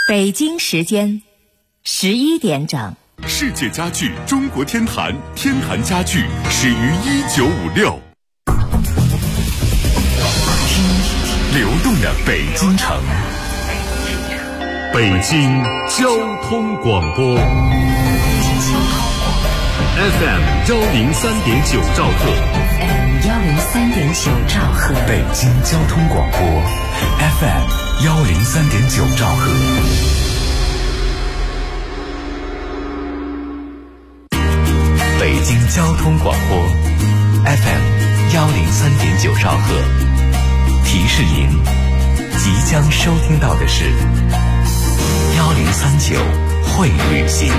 北京时间11点整。 世界家具中国天坛，天坛家具始于1956。流动的北京城，北京交通广播 FM 103.9兆赫， 103.9兆赫， 北京交通广播 FM 103.9兆赫。北京交通广播 FM 103.9兆赫，提示您即将收听到的是1039会旅行。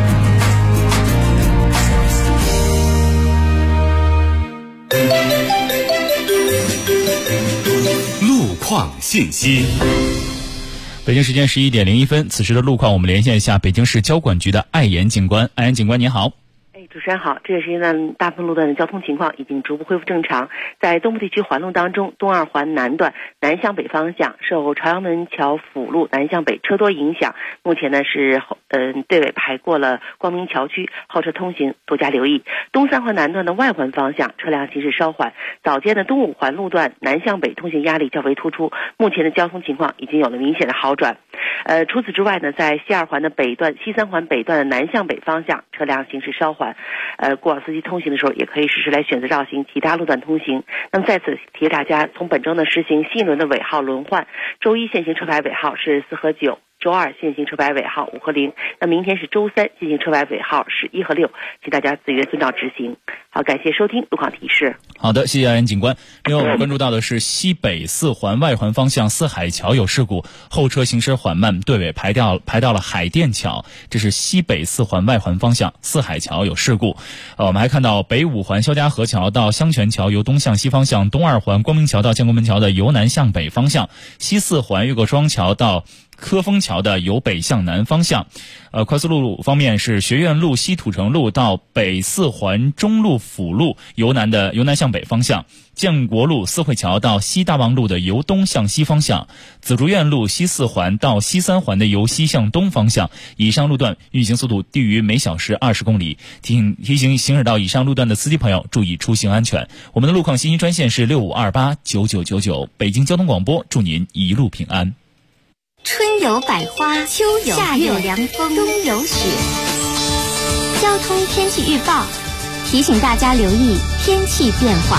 路况信息。 北京时间11点01分，此时的路况我们连线一下北京市交管局的艾岩警官。艾岩警官您好。 主持人好，这个时间段大部分路段的交通情况已经逐步恢复正常。在东部地区环路当中，东二环南段南向北方向受朝阳门桥辅路南向北车多影响，目前呢是队尾排过了光明桥区，后车通行多加留意。东三环南段的外环方向车辆行驶稍缓，早间的东五环路段南向北通行压力较为突出，目前的交通情况已经有了明显的好转。除此之外呢，在西二环的北段、西三环北段的南向北方向车辆行驶稍缓，过往司机通行的时候也可以实时来选择绕行其他路段通行。那么在此提示大家，从本周呢实行新一轮的尾号轮换，周一限行车牌尾号是4和9，周二限行车牌尾号5和0，那明天是周三限行车牌尾号是1和6，请大家自愿遵照执行。好，感谢收听路况提示。 好的，谢谢艾岩警官。另外我们关注到的是西北四环外环方向四海桥有事故，后车行驶缓慢，队尾排到了海淀桥，这是西北四环外环方向四海桥有事故。我们还看到北五环肖家河桥到香泉桥由东向西方向，东二环光明桥到建国门桥的由南向北方向，西四环越过双桥到科丰桥的由北向南方向。快速路方面是学院路西土城路到北四环中路辅路由南向北方向，建国路四惠桥到西大望路的由东向西方向，紫竹院路西四环到西三环的由西向东方向。以上路段运行速度低于每小时20公里，提醒行驶到以上路段的司机朋友注意出行安全。我们的路况信息专线是65289999，北京交通广播，祝您一路平安。 春有百花，秋有夏有凉风，冬有雪。交通天气预报提醒大家留意天气变化。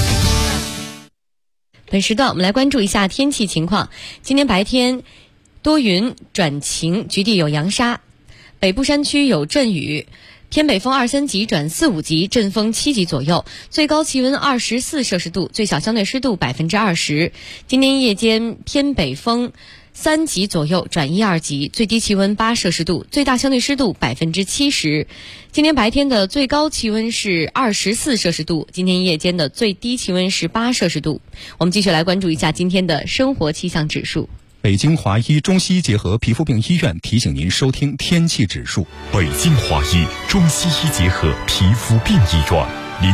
本时段我们来关注一下天气情况。今天白天多云转晴，局地有扬沙，北部山区有阵雨，偏北风2、3级转4、5级，阵风7级左右，最高气温24摄氏度，最小相对湿度20%。今天夜间偏北风3级左右转1、2级，最低气温8摄氏度，最大相对湿度70%。今天白天的最高气温是24摄氏度，今天夜间的最低气温是8摄氏度。我们继续来关注一下今天的生活气象指数。 北京华医中西医结合皮肤病医院提醒您收听天气指数。 北京华医中西医结合皮肤病医院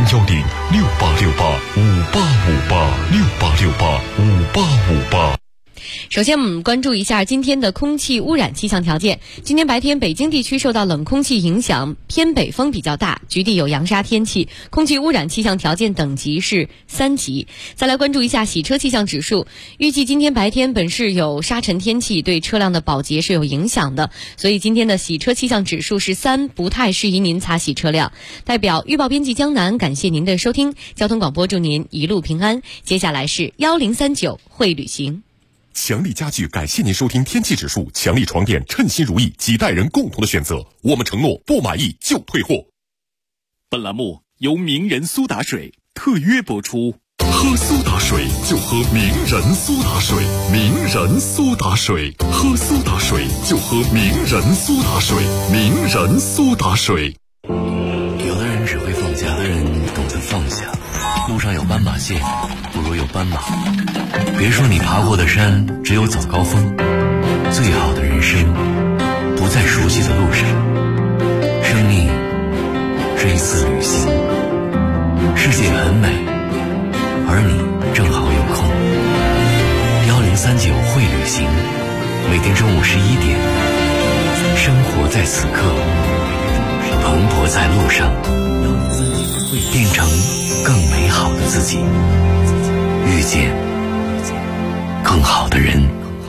，0868585858，68585858。 首先我们关注一下今天的空气污染气象条件。今天白天北京地区受到冷空气影响，偏北风比较大，局地有扬沙天气，空气污染气象条件等级是3级。再来关注一下洗车气象指数，预计今天白天本市有沙尘天气，对车辆的保洁是有影响的，所以今天的洗车气象指数是3，不太适宜您擦洗车辆。代表预报编辑江南感谢您的收听，交通广播祝您一路平安。接下来是1039会旅行。 强力家具感谢您收听天气指数，强力床垫称心如意，几代人共同的选择，我们承诺不满意就退货。本栏目由名人苏打水特约播出。喝苏打水就喝名人苏打水，名人苏打水，喝苏打水就喝名人苏打水，名人苏打水。 有的人只会放假，有的人懂得放下。路上有斑马线，不如有斑马。别说你爬过的山只有早高峰，最好的人生不在熟悉的路上。生命是一次旅行，世界很美，而你正好有空。1039会旅行， 每天中午11点，生活在此刻，蓬勃在路上，变成更美好的自己，遇见更好的人。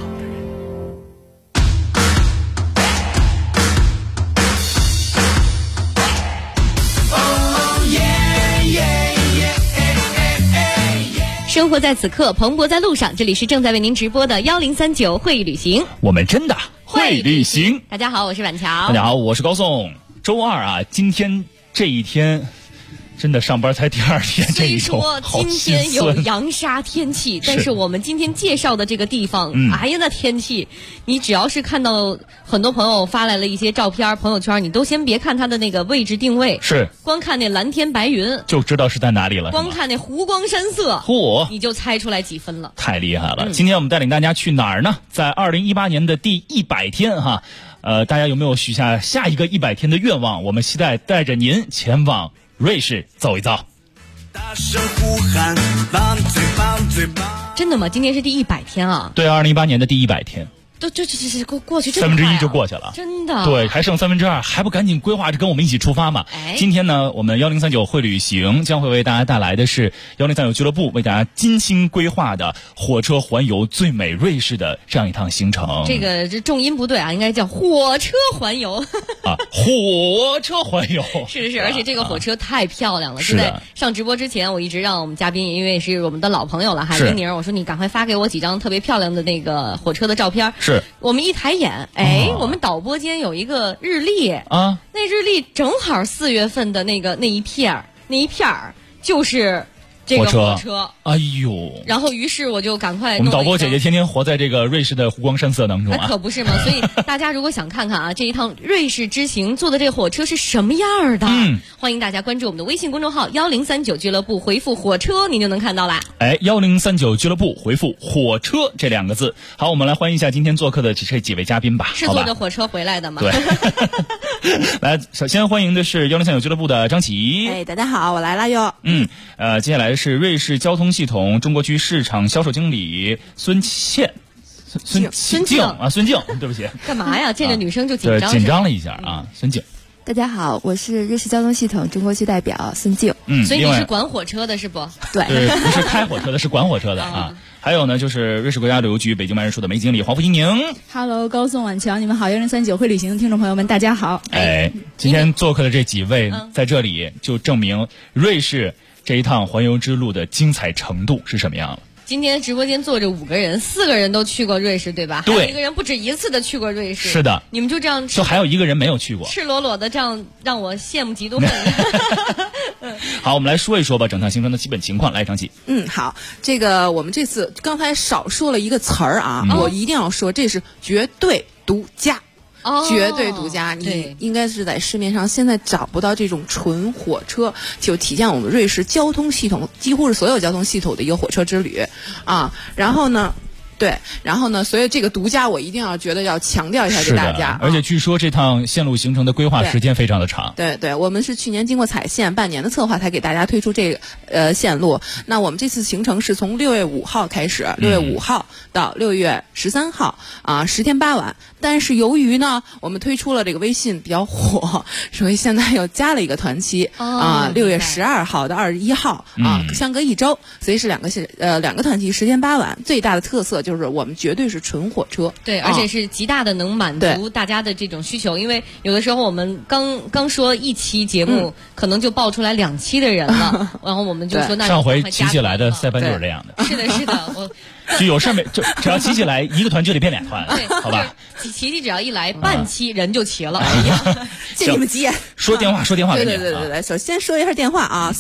生活在此刻，蓬勃在路上。这里是正在为您直播的1039会旅行， 我们真的会旅行。 大家好，我是婉乔。 大家好，我是高颂。周二啊，今天这一天真的上班才第2天，这一周好心酸。 今天有扬沙天气，但是我们今天介绍的这个地方，哎呀，那天气，你只要是看到很多朋友发来了一些照片、朋友圈，你都先别看它的那个位置定位， 是光看那蓝天白云就知道是在哪里了。 光看那湖光山色，你就猜出来几分了。 太厉害了！今天我们带领大家去哪儿呢？在2018年的第100天哈，大家有没有许下下一个100天的愿望？我们期待带着您前往瑞士走一遭。 大声呼喊，棒嘴棒嘴棒！ 真的吗？今天是第100天啊？ 对，2018年的第100天。 都这过去这么快 1/3就过去了， 真的。 对，还剩2/3，还不赶紧规划着跟我们一起出发嘛？今天呢，我们1039会旅行将会为大家带来的是1039俱乐部为大家精心规划的火车环游最美瑞士的这样一趟行程。 这重音不对啊，应该叫火车环游啊，火车环游是，而且这个火车太漂亮了。就在上直播之前，我一直让我们嘉宾，因为是我们的老朋友了哈，丁宁，我说你赶快发给我几张特别漂亮的那个火车的照片。 是我们一抬眼，我们导播间有一个日历啊，那日历正好4月份的那一片儿就是这个火车。 哎呦！ 然后于是我就赶快， 我们导播姐姐天天活在这个瑞士的湖光山色当中啊， 可不是嘛。所以大家如果想看看啊，这一趟瑞士之行坐的这个火车是什么样的，欢迎大家关注我们的微信公众号1039俱乐部，回复火车您就能看到啦。 1039俱乐部回复火车这2个字。好，我们来欢迎一下今天做客的这几位嘉宾吧。 是坐着火车回来的吗？ 对。来，首先欢迎的是1039俱乐部的张琪。 大家好，我来了哟。 接下来是瑞士交通系统中国区市场销售经理孙静啊，孙静，对不起。 干嘛呀？见着女生就紧张？ 紧张了一下啊，孙静。 大家好，我是瑞士交通系统中国区代表孙静。 所以你是管火车的是不？ 对， 不是开火车的，是管火车的啊。还有呢，就是瑞士国家旅游局北京办事处的梅经理黄福英宁。 Hello， 高颂晚乔，你们好，1039会旅行的听众朋友们，大家好。 今天做客的这几位在这里，就证明瑞士这一趟环游之路的精彩程度是什么样了。 今天直播间坐着5个人，4个人都去过瑞士，对吧？ 对， 还有1个人不止一次的去过瑞士。 是的， 你们就这样， 就还有1个人没有去过， 赤裸裸的这样让我羡慕嫉妒恨。 好，我们来说一说吧，整趟行程的基本情况。来，张琪。 好，这个我们这次刚才少说了一个词儿啊，我一定要说，这是绝对独家。绝对独家，你应该是在市面上现在找不到这种纯火车，就体现我们瑞士交通系统几乎是所有交通系统的一个火车之旅啊。然后呢，所以这个独家我一定要觉得要强调一下给大家。 而且据说这趟线路行程的规划时间非常的长。 对，我们是去年经过采线半年的策划才给大家推出这个线路。那我们这次行程是从6月5号开始，6月5号到6月13号啊，10天8晚。但是由于呢，我们推出了这个微信比较火，所以现在又加了一个团期啊，6月12号到21号啊，相隔1周，所以是两个团期，10天8晚。最大的特色就是我们绝对是纯火车， 对，而且是极大的能满足大家的这种需求。因为有的时候我们刚说1期节目，可能就爆出来2期的人了，然后我们就说那上回骑起来的塞班就是这样的。 是的，我。 就有事没就只要骑起来1个团就得变2团，好吧？ 骑只要一来半期人就齐了。哎呀， 借你们急眼！ 说电话， 对，首先说一下电话啊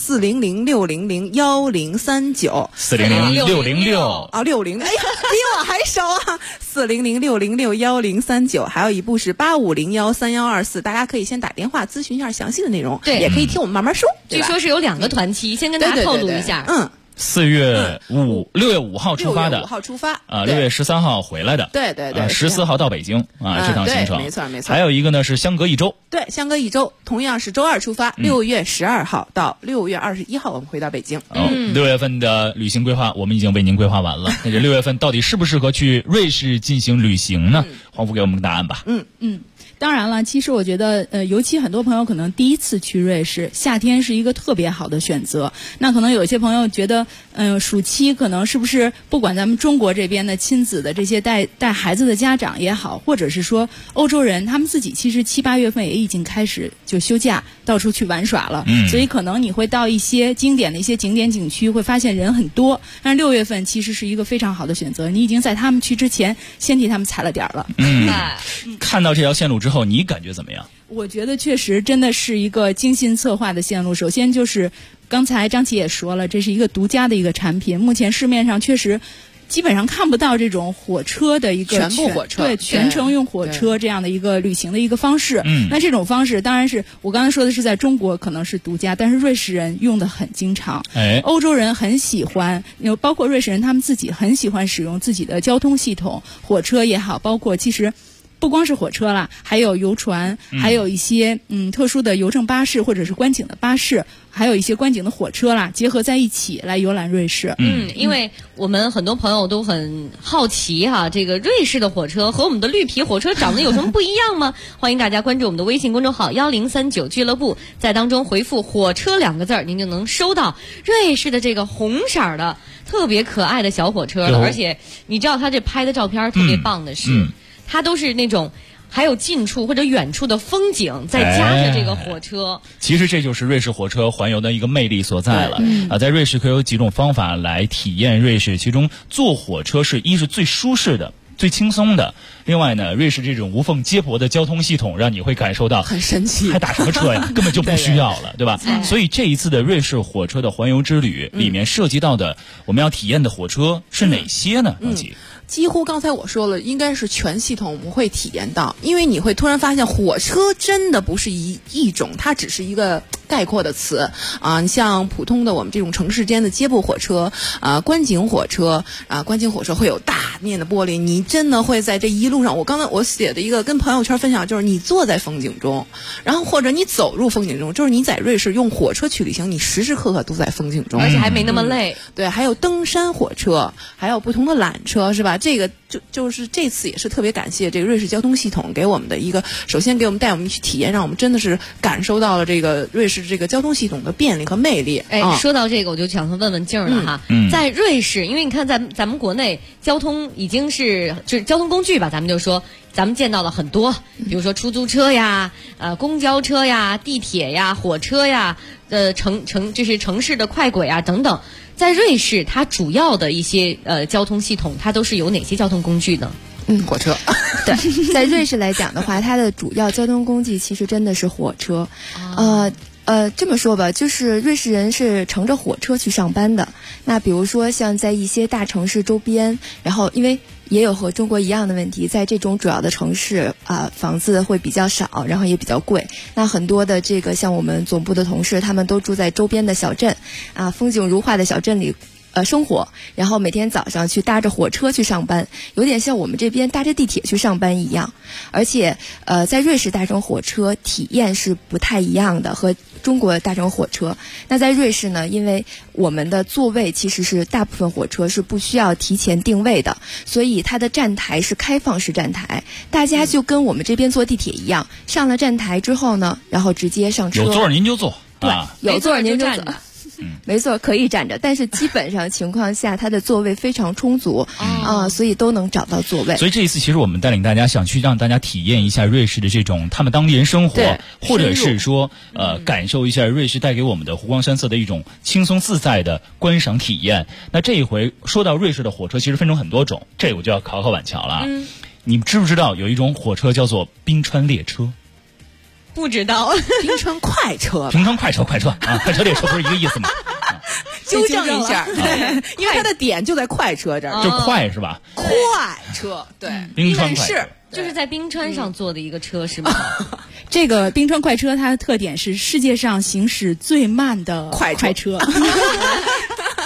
，400-600-1039 400-606 啊，60，哎呀，比我还熟啊，400-600-1039，还有一部是850-13124，大家可以先打电话咨询一下详细的内容， 对， 也可以听我们慢慢说。 据说是有2个团期，先跟大家透露一下， 6月5号出发的 ，6月5号出发啊，6月13号回来的， 对对对 ，14号到北京啊，这趟行程， 没错没错。 还有一个呢是相隔一周， 对，相隔一周，同样是周2出发，6月12号到6月21号，我们回到北京。 6月份的旅行规划我们已经为您规划完了，那这6月份到底适不适合去瑞士进行旅行呢？黄福给我们个答案吧。 当然了，其实我觉得，尤其很多朋友可能第一次去瑞士，夏天是一个特别好的选择。那可能有些朋友觉得，暑期可能是不是不管咱们中国这边的亲子的这些带孩子的家长也好，或者是说欧洲人，他们自己其实7、8月份也已经开始就休假，到处去玩耍了。所以可能你会到一些经典的一些景点景区，会发现人很多。但是6月份其实是一个非常好的选择，你已经在他们去之前先替他们踩了点了。 看到这条线路之后，你感觉怎么样？ 我觉得确实真的是一个精心策划的线路。首先就是刚才张琪也说了，这是一个独家的一个产品，目前市面上确实基本上看不到这种火车的一个全部火车， 对，全程用火车这样的一个旅行的一个方式。那这种方式当然是我刚才说的是在中国可能是独家，但是瑞士人用的很经常，欧洲人很喜欢，包括瑞士人他们自己很喜欢使用自己的交通系统，火车也好，包括其实不光是火车啦，还有游船，还有一些特殊的邮政巴士或者是观景的巴士，还有一些观景的火车啦，结合在一起来游览瑞士。 因为我们很多朋友都很好奇哈，这个瑞士的火车和我们的绿皮火车长得有什么不一样吗？欢迎大家关注我们的微信公众号1039俱乐部，在当中回复火车2个字，您就能收到瑞士的这个红色的特别可爱的小火车了。而且你知道他这拍的照片特别棒的是，它都是那种还有近处或者远处的风景，再加上这个火车。 其实这就是瑞士火车环游的一个魅力所在了。在瑞士可以有几种方法来体验瑞士，其中坐火车是最舒适的、最轻松的。另外呢，瑞士这种无缝接驳的交通系统，让你会感受到很神奇， 还打什么车呀？根本就不需要了，对吧？所以这一次的瑞士火车的环游之旅里面涉及到的我们要体验的火车是哪些呢？ 几乎刚才我说了，应该是全系统我们会体验到，因为你会突然发现火车真的不是一种，它只是一个概括的词啊。你像普通的我们这种城市间的接驳火车啊，观景火车啊，观景火车会有大面的玻璃，你真的会在这一路上，我写的一个跟朋友圈分享，就是你坐在风景中，然后或者你走入风景中，就是你在瑞士用火车去旅行，你时时刻刻都在风景中， 而且还没那么累。 对，还有登山火车，还有不同的缆车，是吧？这个就是这次也是特别感谢这个瑞士交通系统给我们的一个，首先给我们带我们去体验，让我们真的是感受到了这个瑞士这个交通系统的便利和魅力。 说到这个，我就想问问静儿了哈，在瑞士，因为你看咱们国内交通已经就是交通工具吧，咱们见到了很多，比如说出租车呀、公交车呀、地铁呀、火车呀、就是城市的快轨啊等等。在瑞士，它主要的一些交通系统，它都是有哪些交通工具呢？ 火车。 对，在瑞士来讲的话，它的主要交通工具其实真的是火车。这么说吧，就是瑞士人是乘着火车去上班的。那比如说像在一些大城市周边，然后因为也有和中国一样的问题，在这种主要的城市房子会比较少，然后也比较贵。那很多的这个像我们总部的同事，他们都住在周边的小镇风景如画的小镇里生活，然后每天早上去搭着火车去上班，有点像我们这边搭着地铁去上班一样。而且在瑞士搭乘火车体验是不太一样的，和中国搭乘火车。那在瑞士呢，因为我们的座位其实是大部分火车是不需要提前定位的，所以它的站台是开放式站台，大家就跟我们这边坐地铁一样，上了站台之后呢，然后直接上车。 有座您就坐， 对，有座您就坐。没错，可以站着，但是基本上情况下，它的座位非常充足所以都能找到座位。 所以这一次，其实我们带领大家想去让大家体验一下瑞士的这种他们当地人生活，或者是说感受一下瑞士带给我们的湖光山色的一种轻松自在的观赏体验。那这一回说到瑞士的火车，其实分成很多种，这我就要考婉乔了。你们知不知道有一种火车叫做冰川列车？ 不知道。 冰川快车， 冰川快车快车列车不是一个意思吗？ 纠正一下，因为它的点就在快车这儿， 就快是吧？ 快车，对， 冰川快车就是在冰川上坐的一个车是吗？ 这个冰川快车它的特点是世界上行驶最慢的快车。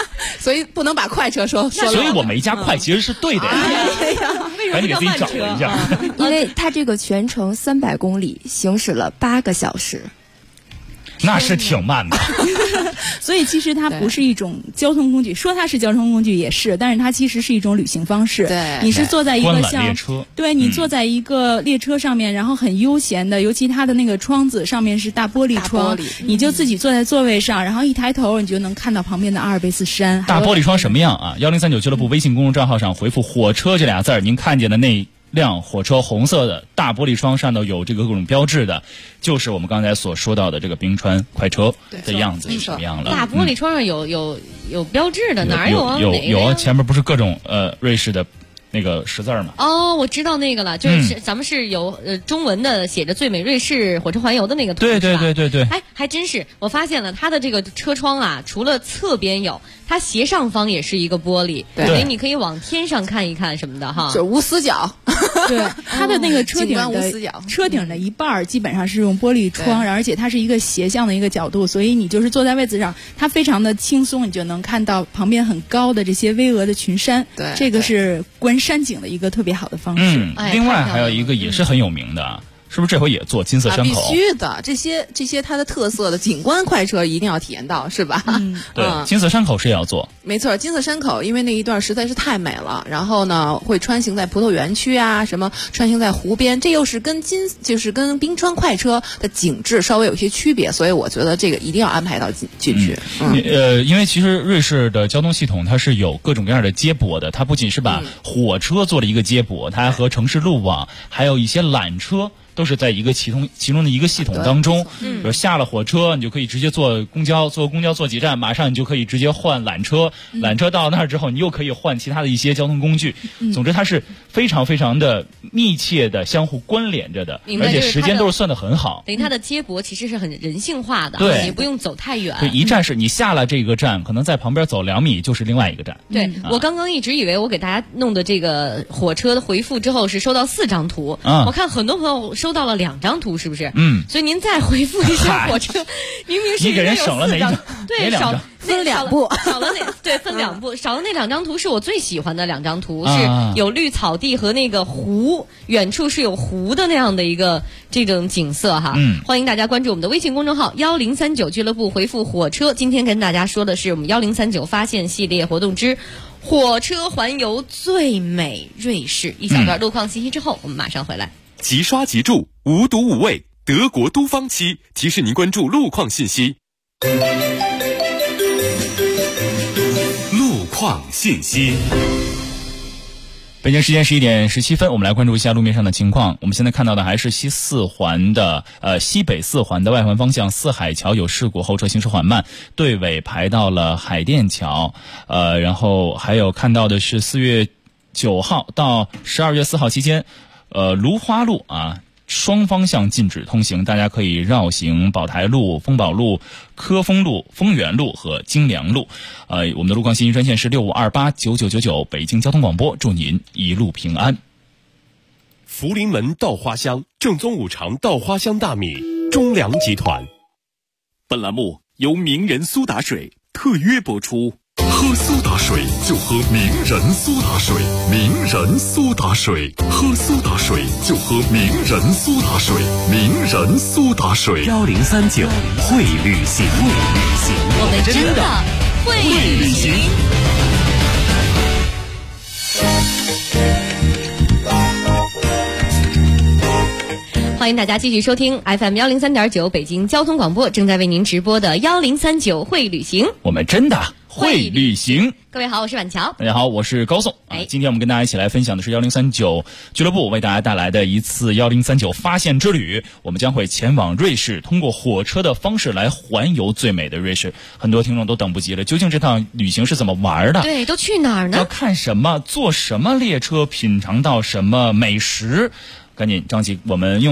所以不能把快车说所以我们一加快其实是对的呀。赶紧给自己找了一下， 因为它这个全程300公里，行驶了8个小时。 那是挺慢的， 所以其实它不是一种交通工具，说它是交通工具也是，但是它其实是一种旅行方式。 对， 你是坐在一个像列车， 对你坐在一个列车上面，然后很悠闲的，尤其它的那个窗子上面是大玻璃窗，你就自己坐在座位上，然后一抬头你就能看到旁边的阿尔卑斯山。 大玻璃窗什么样啊？1039俱乐部微信公众账号上回复“火车”这俩字儿，您看见的那辆火车红色的大玻璃窗上头有这个各种标志的，就是我们刚才所说到的这个冰川快车的样子是什么样了。 大玻璃窗上有标志的，哪有啊？ 有啊，前面不是各种瑞士的那个识字吗？ 哦，我知道那个了，就是咱们是有中文的写着最美瑞士火车环游的那个图。 对。 哎，还真是，我发现了它的这个车窗啊，除了侧边有，它斜上方也是一个玻璃，所以你可以往天上看一看什么的哈。 就无死角。 对，它的那个车顶的一半基本上是用玻璃窗，而且它是一个斜向的一个角度，所以你就是坐在位子上，它非常的轻松，你就能看到旁边很高的这些巍峨的群山。 对， 这个是观山景的一个特别好的方式。 另外还有一个也是很有名的。是不是这回也做金色山口？ 必须的，这些它的特色的景观快车一定要体验到，是吧？ 对，金色山口是也要做。 没错，金色山口因为那一段实在是太美了，然后呢会穿行在葡萄园区啊，什么穿行在湖边，这又是跟冰川快车的景致稍微有些区别，所以我觉得这个一定要安排到进去。 因为其实瑞士的交通系统它是有各种各样的接驳的，它不仅是把火车做了一个接驳，它还和城市路网还有一些缆车。都是在一个其中的一个系统当中，比如下了火车，你就可以直接坐公交坐几站，马上你就可以直接换缆车，缆车到那儿之后，你又可以换其他的一些交通工具。总之，它是非常非常的密切的相互关联着的，而且时间都是算得很好。 等于它的接驳其实是很人性化的， 对， 也不用走太远。 对，一站是你下了这个站，可能在旁边走2米就是另外一个站。 对，我刚刚一直以为我给大家弄的这个火车的回复之后是收到4张图，我看很多朋友收到了2张图，是不是？所以您再回复一下火车，明明是你给人省了哪一张？ 对， 分2步， 少了分2步，少了那2张图是我最喜欢的2张图，是有绿草地和那个湖，远处是有湖的那样的一个这种景色哈。欢迎大家关注我们的微信公众号1039俱乐部，回复火车。今天跟大家说的是我们1039发现系列活动之火车环游最美瑞士。一小段路况信息之后，我们马上回来。 即刷即住，无毒无味，德国都芳漆提示您关注路况信息。路况信息。 北京时间11点17分，我们来关注一下路面上的情况。我们现在看到的还是西北四环的外环方向四海桥有事故，后车行驶缓慢，队尾排到了海淀桥。然后还有看到的是4月9号到12月4号期间，芦花路啊，双方向禁止通行，大家可以绕行宝台路、丰宝路、科丰路、丰源路和京良路。我们的路况信息专线是65289999，北京交通广播，祝您一路平安。 福临门稻花香，正宗五常稻花香大米，中粮集团。本栏目由名人苏打水特约播出。 喝苏打水就喝名人苏打水，名人苏打水，喝苏打水就喝名人苏打水，名人苏打水。 1039会旅行， 我们真的会旅行。欢迎大家继续收听 FM 103.9北京交通广播，正在为您直播的1039会旅行， 我们真的会旅行。 各位好，我是婉乔。 大家好，我是高颂。今天我们跟大家一起来分享的是1039俱乐部为大家带来的一次1039发现之旅。我们将会前往瑞士，通过火车的方式来环游最美的瑞士。很多听众都等不及了，究竟这趟旅行是怎么玩的？ 对，都去哪儿呢？ 要看什么？坐什么列车？品尝到什么美食？赶紧张琪，我们用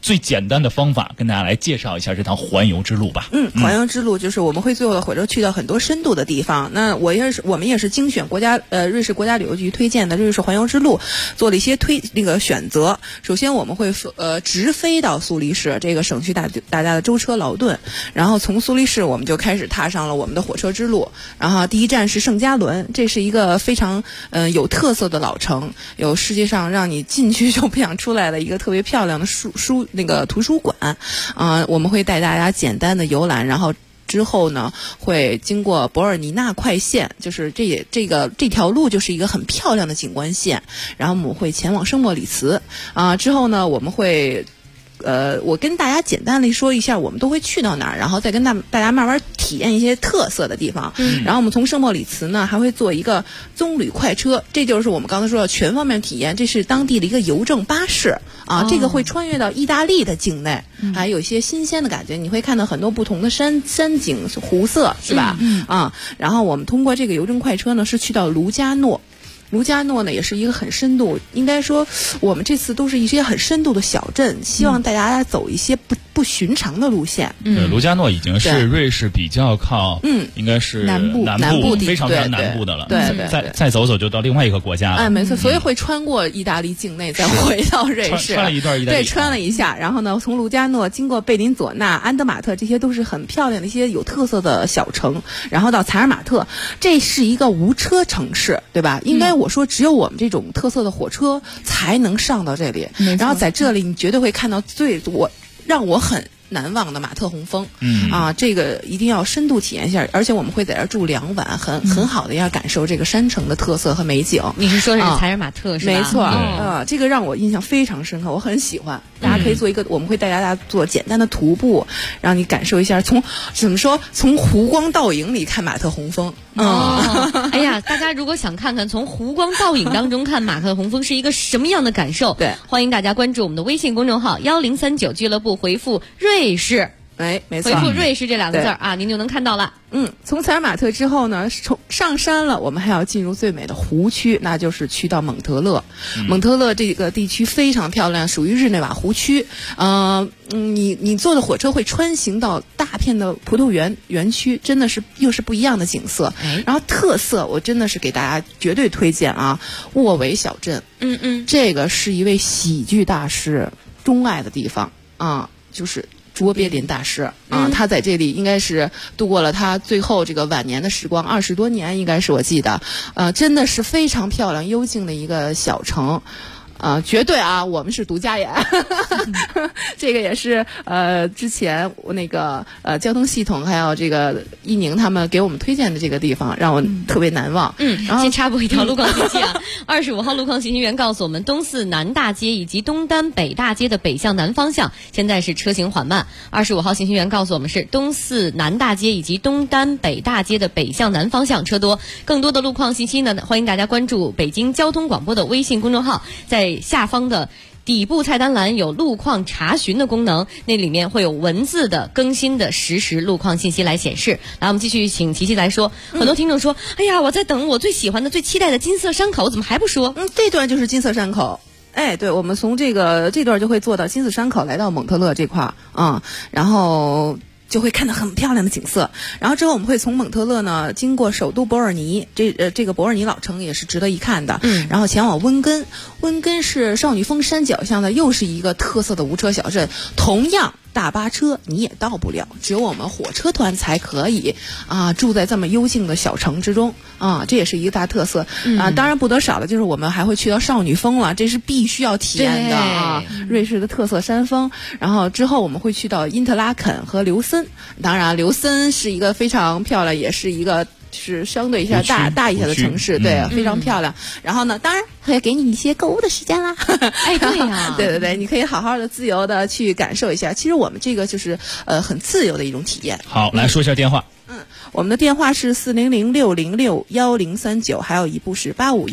最简单的方法跟大家来介绍一下这趟环游之路吧。 环游之路就是我们会坐火车去到很多深度的地方。那我们也是精选瑞士国家旅游局推荐的瑞士环游之路，做了一些选择。首先我们会直飞到苏黎世，这个省去大家的舟车劳顿，然后从苏黎世我们就开始踏上了我们的火车之路。然后第一站是圣加伦，这是一个非常有特色的老城，有世界上让你进去就不想出来的一个特别漂亮的图书馆。我们会带大家简单的游览，然后之后呢会经过伯尔尼纳快线，就是这条路就是一个很漂亮的景观线，然后我们会前往圣莫里茨。之后呢我们会我跟大家简单的说一下我们都会去到哪儿，然后再跟大家慢慢体验一些特色的地方。然后我们从圣莫里茨呢还会坐一个棕榈快车，这就是我们刚才说的全方面体验，这是当地的一个邮政巴士这个会穿越到意大利的境内，还有一些新鲜的感觉，你会看到很多不同的山景湖色，是吧？然后我们通过这个邮政快车呢是去到卢加诺。卢加诺呢也是一个很深度，应该说我们这次都是一些很深度的小镇，希望大家走一些不寻常的路线。 卢加诺已经是瑞士比较靠应该是南部非常南部的了。 对， 再走走就到另外一个国家了。 没错，所以会穿过意大利境内再回到瑞士， 穿了一段意大利。 对，穿了一下，然后呢从卢加诺经过贝林佐纳、安德马特，这些都是很漂亮的一些有特色的小城，然后到采尔马特，这是一个无车城市，对吧？应该我说只有我们这种特色的火车才能上到这里，然后在这里你绝对会看到让我很难忘的马特洪峰。这个一定要深度体验一下，而且我们会在这儿住2晚，很好的要感受这个山城的特色和美景。 你是说是采尔马特是吧？ 没错，这个让我印象非常深刻，我很喜欢。大家可以做我们会带大家做简单的徒步，让你感受一下从湖光倒影里看马特洪峰。 哎呀，大家如果想看看从湖光倒影当中看马特洪峰是一个什么样的感受， 对， 欢迎大家关注我们的微信公众号1039俱乐部，回复瑞士。 没错， 回复瑞士这2个字您就能看到了。 从采尔马特之后呢，上山了，我们还要进入最美的湖区，那就是去到蒙特勒。蒙特勒这个地区非常漂亮，属于日内瓦湖区。你坐的火车会穿行到大片的葡萄园区，真的是又是不一样的景色。然后特色我真的是给大家绝对推荐沃维小镇。这个是一位喜剧大师钟爱的地方就是卓别林大师他在这里应该是度过了他最后这个晚年的时光，20多年应该是我记得，真的是非常漂亮幽静的一个小城。绝对我们是独家演这个也是之前那个交通系统还有这个一宁他们给我们推荐的这个地方让我特别难忘。 然后先插播一条路况信息25号路况信息员告诉我们，东四南大街以及东单北大街的北向南方向现在是车行缓慢。25号信息员告诉我们是东四南大街以及东单北大街的北向南方向车多。更多的路况信息呢，欢迎大家关注北京交通广播的微信公众号，在下方的底部菜单栏有路况查询的功能，那里面会有文字的更新的实时路况信息来显示。来，我们继续请琪琪来说。很多听众说，哎呀，我在等我最喜欢的最期待的金色山口，怎么还不说？ 这段就是金色山口。对，我们从这段就会坐到金色山口，来到蒙特勒这块然后就会看到很漂亮的景色。然后之后我们会从蒙特勒呢经过首都伯尔尼，这个伯尔尼老城也是值得一看的。然后前往温根，温根是少女峰山脚下的又是一个特色的无车小镇，同样大巴车你也到不了，只有我们火车团才可以住在这么幽静的小城之中这也是一个大特色当然不得少的就是我们还会去到少女峰了，这是必须要体验的瑞士的特色山峰。然后之后我们会去到因特拉肯和刘森，当然刘森是一个非常漂亮，也是一个是相对一下大一些的城市，对，非常漂亮。然后呢，当然会给你一些购物的时间啦。 对呀， 对，你可以好好的自由的去感受一下。其实我们这个就是很自由的一种体验。 好，来说一下电话。 我们的电话是400-606-1039，还有一部是8515。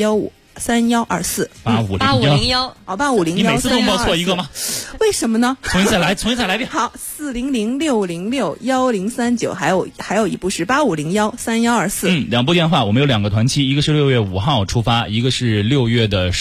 8501哦，8501。 你每次都报错一个吗？ 为什么呢？ 重新再来一遍。 好，400-606-1039，还有一部是8501-3124。 两部电话，我们有2个团期，一个是6月5号出发，一个是6月的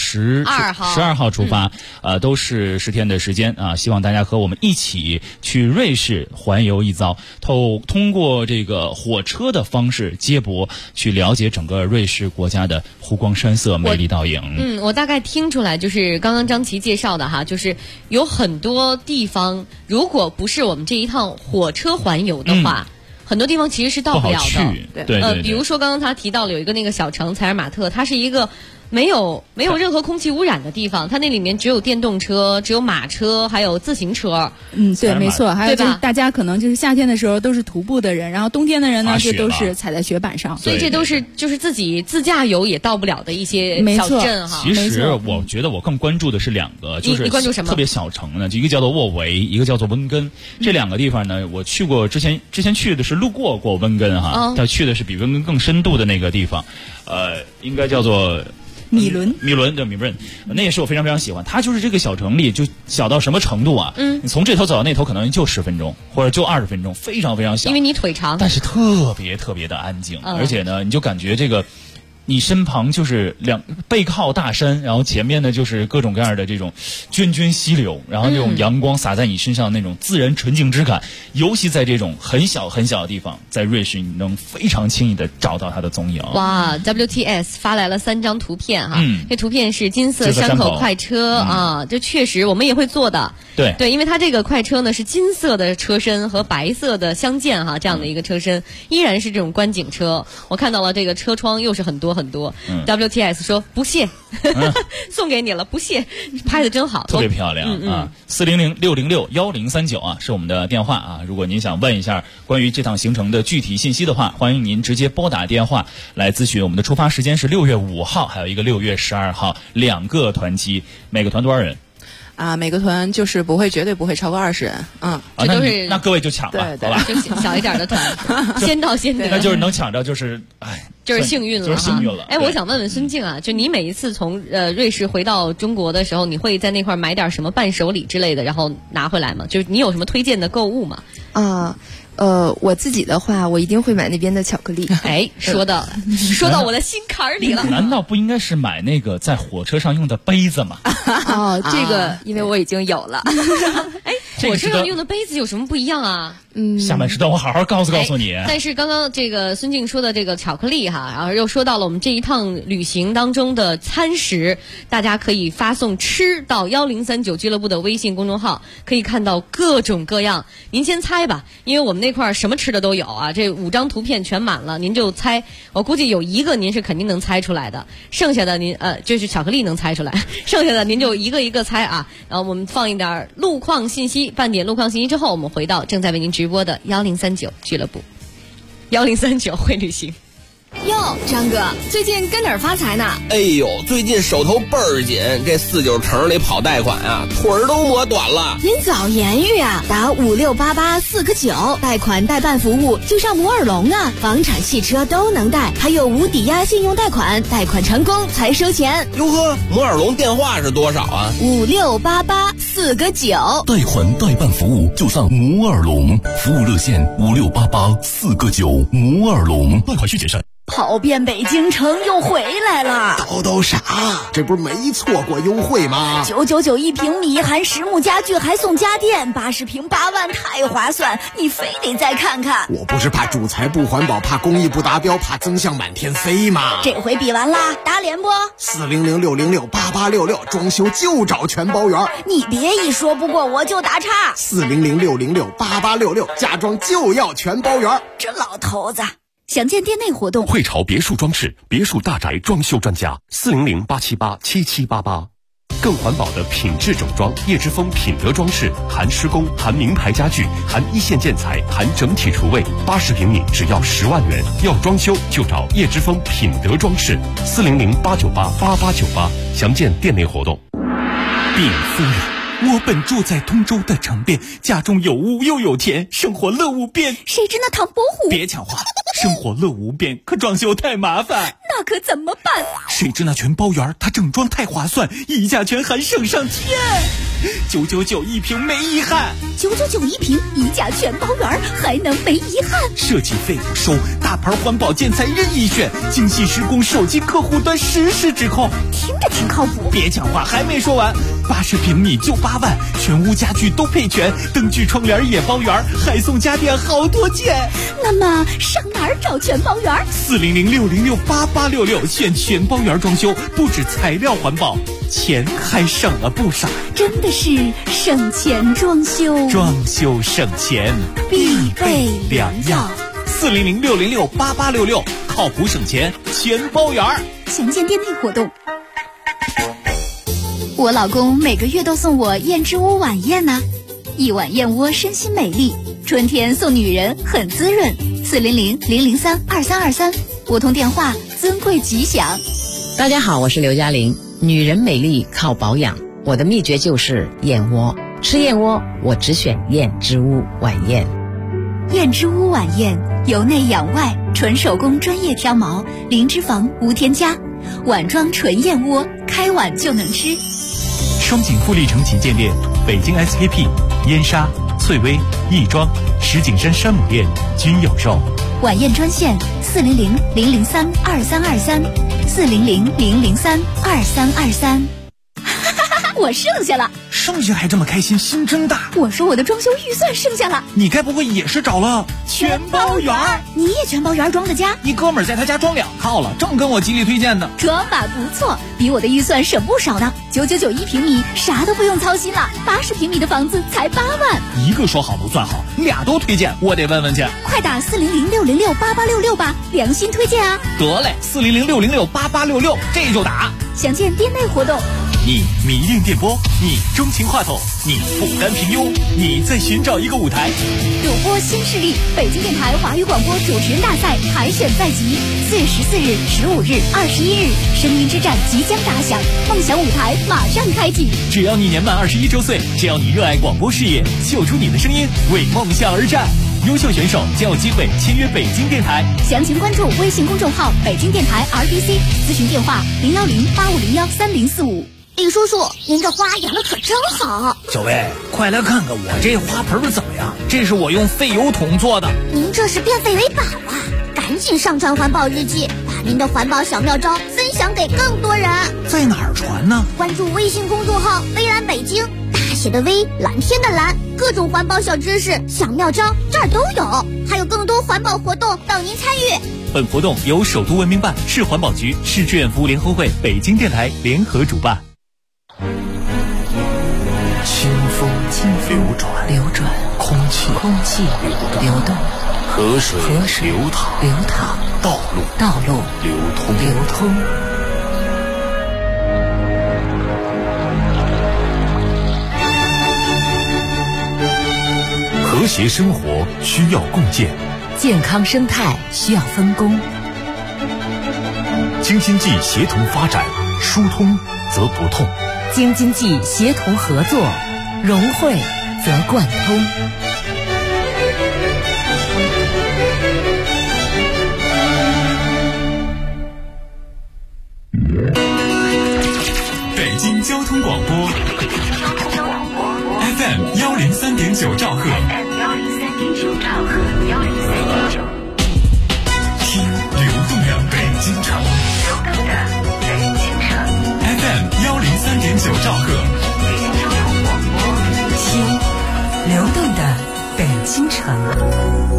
12号出发，都是10天的时间啊！希望大家和我们一起去瑞士环游一遭，通过这个火车的方式接驳，去了解整个瑞士国家的湖光山色、美丽倒影。 我大概听出来，就是刚刚张琪介绍的哈，就是有很多地方，如果不是我们这一趟火车环游的话，很多地方其实是到不了的。 对， 比如说刚刚他提到了有一个那个小城采尔马特，它是一个没有任何空气污染的地方，它那里面只有电动车、只有马车，还有自行车。 对，没错。还有就是大家可能就是夏天的时候都是徒步的人，然后冬天的人呢就都是踩在雪板上。 所以这都是就是自己自驾游也到不了的一些小镇哈。 其实我觉得我更关注的是2个，就是你关注什么？ 特别小城呢，一个叫做沃维，一个叫做温根。这2个地方呢，我去过，之前去的是路过温根哈，但去的是比温根更深度的那个地方，应该叫做。米伦，那也是我非常非常喜欢。它就是这个小城里就小到什么程度啊？你从这头走到那头可能就10分钟，或者就20分钟，非常非常小。 因为你腿长， 但是特别特别的安静，而且呢，你就感觉这个。你身旁就是背靠大山，然后前面呢就是各种各样的这种涓涓溪流，然后这种阳光洒在你身上那种自然纯净之感，尤其在这种很小很小的地方，在瑞士你能非常轻易的找到它的踪影。 哇 ，WTS 发来了3张图片哈，这图片是金色山口快车啊，这确实我们也会坐的。对，因为它这个快车呢是金色的车身和白色的相间哈，这样的一个车身，依然是这种观景车。我看到了这个车窗又是很多。WTS 说不谢，送给你了，不谢，拍的真好， 特别漂亮啊！400-606-1039啊，是我们的电话啊。如果您想问一下关于这趟行程的具体信息的话，欢迎您直接拨打电话来咨询。我们的出发时间是6月5号，还有一个6月12号，2个团期，每个团多少人？ 每个团就是绝对不会超过20人， 这都是那各位就抢吧，好吧？ 就小一点的团，先到先得。 那就是能抢着，就是就是幸运了， 就是幸运了。 我想问问孙静啊，就你每一次从瑞士回到中国的时候，你会在那块买点什么伴手礼之类的，然后拿回来吗？就是你有什么推荐的购物吗？ 我自己的话，我一定会买那边的巧克力。 说到我的心坎儿里了。 难道不应该是买那个在火车上用的杯子吗？ 这个因为我已经有了。 火车上用的杯子有什么不一样啊？ 下面时段我好好告诉你。 但是刚刚这个孙静说的这个巧克力哈，然后又说到了我们这一趟旅行当中的餐食，大家可以发送吃到1039俱乐部的微信公众号，可以看到各种各样。您先猜吧，因为我们那块什么吃的都有啊，这5张图片全满了，您就猜。我估计有一个您是肯定能猜出来的，剩下的您就是巧克力能猜出来，剩下的您就一个一个猜啊。然后我们放一点路况信息，半点路况信息之后，我们回到正在为您直播的1039俱乐部，1039会旅行。 哟，张哥，最近跟哪儿发财呢？ 哎呦，最近手头倍儿紧，这49城里跑贷款啊，腿儿都磨短了。 您早言语啊，打5688-4个9，贷款代办服务就上摩尔龙啊，房产、汽车都能贷，还有无抵押信用贷款，贷款成功才收钱。 哟呵，摩尔龙电话是多少啊 ？5688-4个9， 贷款代办服务就上摩尔龙，服务热线5688-4个9，摩尔龙，贷款需谨慎。 跑遍北京城又回来了， 叨啥？这不是没错过优惠吗 ？999一平米，含实木家具还送家电，80平8万，太划算！你非得再看看。 我不是怕主材不环保，怕工艺不达标，怕增项满天飞吗？ 这回比完啦，打脸不 ？400-606-8866，装修就找全包圆。 你别一说不过我就打岔。 400-606-8866，家装就要全包圆。 这老头子。详见店内活动。 汇潮别墅装饰，别墅大宅装修专家，400-878-7788。更环保的品质整装，叶之峰品德装饰，含施工，含名牌家具，含一线建材，含整体厨卫，80平米只要10万元。要装修就找叶之峰品德装饰，400-898-8898。详见店内活动。 禀夫人，我本住在通州的城边，家中有屋又有田，生活乐无边。 谁知那唐伯虎？ 别抢话，生活乐无边，可装修太麻烦。 那那可怎么办？ 谁知那全包圆它整装太划算，溢价全含省上天，999一瓶没遗憾 ，999一瓶，溢价全包圆还能没遗憾？ 设计费不收，大牌环保建材任意选，精细施工，手机客户端实时指控， 听着挺靠谱。 别讲话，还没说完，80平米就8万，全屋家具都配全，灯具窗帘也包圆，还送家电好多件。 那么上哪儿找全包圆？400-606-8866，选全包圆装修，不止材料环保，钱还省了不少。真的是省钱装修， 装修省钱必备良药。 400-606-8866，靠谱省钱全包圆。 详见店内活动。我老公每个月都送我燕之屋晚宴呢，一碗燕窝身心美丽，春天送女人很滋润。400-003-2323，拨通电话尊贵吉祥。 大家好，我是刘嘉玲。女人美丽靠保养，我的秘诀就是燕窝。吃燕窝我只选燕之屋晚宴。 燕之屋晚宴，由内养外，纯手工专业挑毛，零脂肪无添加，碗装纯燕窝，开碗就能吃。 双井富力城旗舰店，北京 SKP、燕莎、翠微、亦庄、石景山山姆店均有售。 晚宴专线400-003-2323，400-003-2323。我剩下了， 剩下还这么开心，心真大。 我说我的装修预算剩下了， 你该不会也是找了全包圆？ 你也全包圆装的家？ 你哥们儿在他家装2套了，正跟我极力推荐呢。 装法不错，比我的预算省不少呢。999一平米，啥都不用操心了。80平米的房子才8万。 一个说好不算好，俩都推荐，我得问问去。 快打400-606-8866吧，良心推荐啊！ 得嘞，400-606-8866，这就打。 详见店内活动。 你迷恋电波，你钟情话筒，你不甘平庸，你在寻找一个舞台。 主播新势力，北京电台华语广播主持人大赛海选在即，4月14日、15日、21日，声音之战即将打响，梦想舞台马上开启。 只要你年满21周岁，只要你热爱广播事业，秀出你的声音，为梦想而战。优秀选手将有机会签约北京电台。 详情关注微信公众号北京电台 RBC， 咨询电话010-8501-3045。李叔叔，您这花养的可真好。 小薇，快来看看我这花盆怎么样？这是我用废油桶做的。 您这是变废为宝啊！赶紧上传环保日记，把您的环保小妙招分享给更多人。 在哪儿传呢？ 关注微信公众号微蓝北京，大写的微，蓝天的蓝，各种环保小知识、小妙招这儿都有，还有更多环保活动等您参与。 本活动由首都文明办、市环保局、市志愿服务联合会、北京电台联合主办。 清风流转，空气流动，河水流淌，道路流通。 和谐生活需要共建， 健康生态需要分工。 京津冀协同发展，疏通则不痛。 京津冀协同合作，融汇则贯通。 北京交通广播 FM 103.9兆赫，听流动的北京城。FM 103.9兆赫， 听流动的北京城。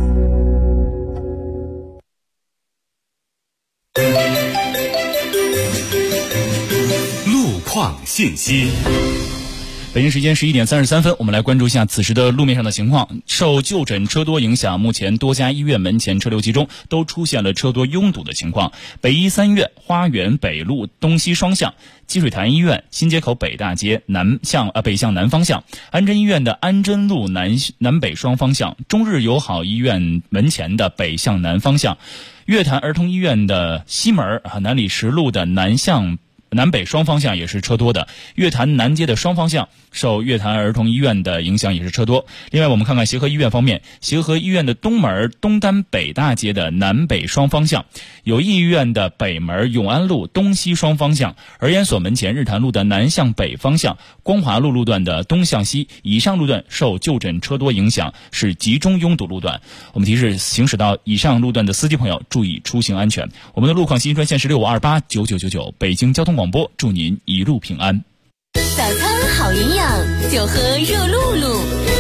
路况信息。 北京时间11点33分，我们来关注一下此时的路面上的情况。受就诊车多影响，目前多家医院门前车流集中，都出现了车多拥堵的情况。北医3院、花园北路东西双向、积水潭医院新街口北大街北向南方向、安贞医院的安贞路南北双方向、中日友好医院门前的北向南方向、月坛儿童医院的西门南礼实路的南北双方向也是车多的，月坛南街的双方向受月坛儿童医院的影响也是车多。另外我们看看协和医院方面，协和医院的东门东单北大街的南北双方向，友谊医院的北门永安路东西双方向，儿研所门前日坛路的南向北方向，光华路路段的东向西以上路段受就诊车多影响，是集中拥堵路段。我们提示行驶到以上路段的司机朋友注意出行安全。我们的路况信息专线是65289999，北京交通广播，祝您一路平安。 早餐好营养，就喝热露露。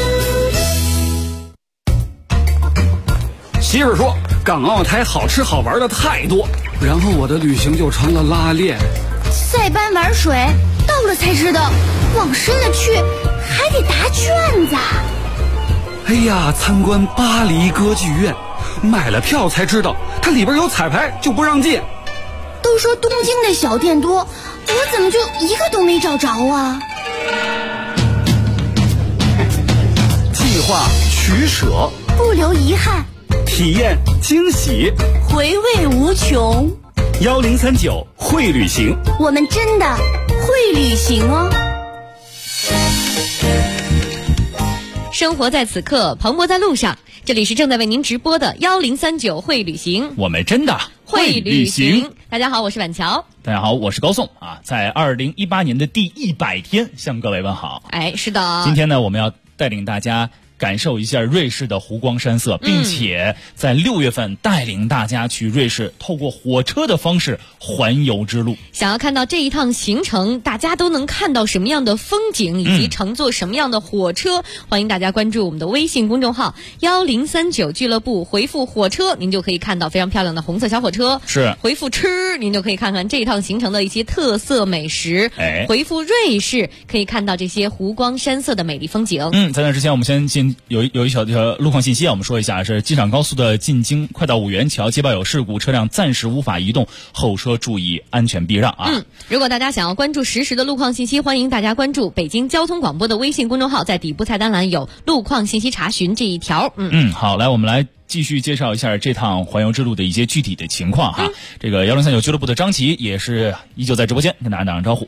媳妇说港澳台好吃好玩的太多，然后我的旅行就成了拉练。 塞班玩水，到了才知道，往深了去还得答卷子。 哎呀，参观巴黎歌剧院，买了票才知道它里边有彩排，就不让进。 都说东京的小店多，我怎么就一个都没找着啊？ 计划取舍， 不留遗憾， 体验惊喜， 回味无穷。 1039会旅行， 我们真的会旅行哦。 生活在此刻，蓬勃在路上。这里是正在为您直播的1039会旅行， 我们真的会旅行。大家好，我是板桥。 大家好，我是高颂啊。在2018年的第100天，向各位问好。 哎，是的。 今天呢，我们要带领大家感受一下瑞士的湖光山色，并且在6月份带领大家去瑞士，透过火车的方式环游之路。 想要看到这一趟行程大家都能看到什么样的风景，以及乘坐什么样的火车，欢迎大家关注我们的微信公众号1039俱乐部，回复火车您就可以看到非常漂亮的红色小火车， 是回复吃您就可以看看这一趟行程的一些特色美食，回复瑞士可以看到这些湖光山色的美丽风景。 在那之前我们先有一小条路况信息啊，我们说一下，是机场高速的进京快到五元桥街道有事故，车辆暂时无法移动，后车注意安全避让啊。 如果大家想要关注实时的路况信息，欢迎大家关注北京交通广播的微信公众号，在底部菜单栏有路况信息查询这一条。 好，来我们来继续介绍一下这趟环游之路的一些具体的情况哈。这个1039俱乐部的张琪也是依旧在直播间跟大家打声招呼。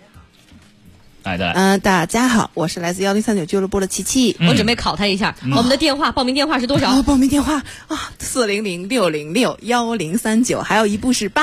大家好，我是来自1039俱乐部的琪琪。 我准备考他一下，我们的电话报名电话是多少？ 报名电话400-606-1039，还有一部是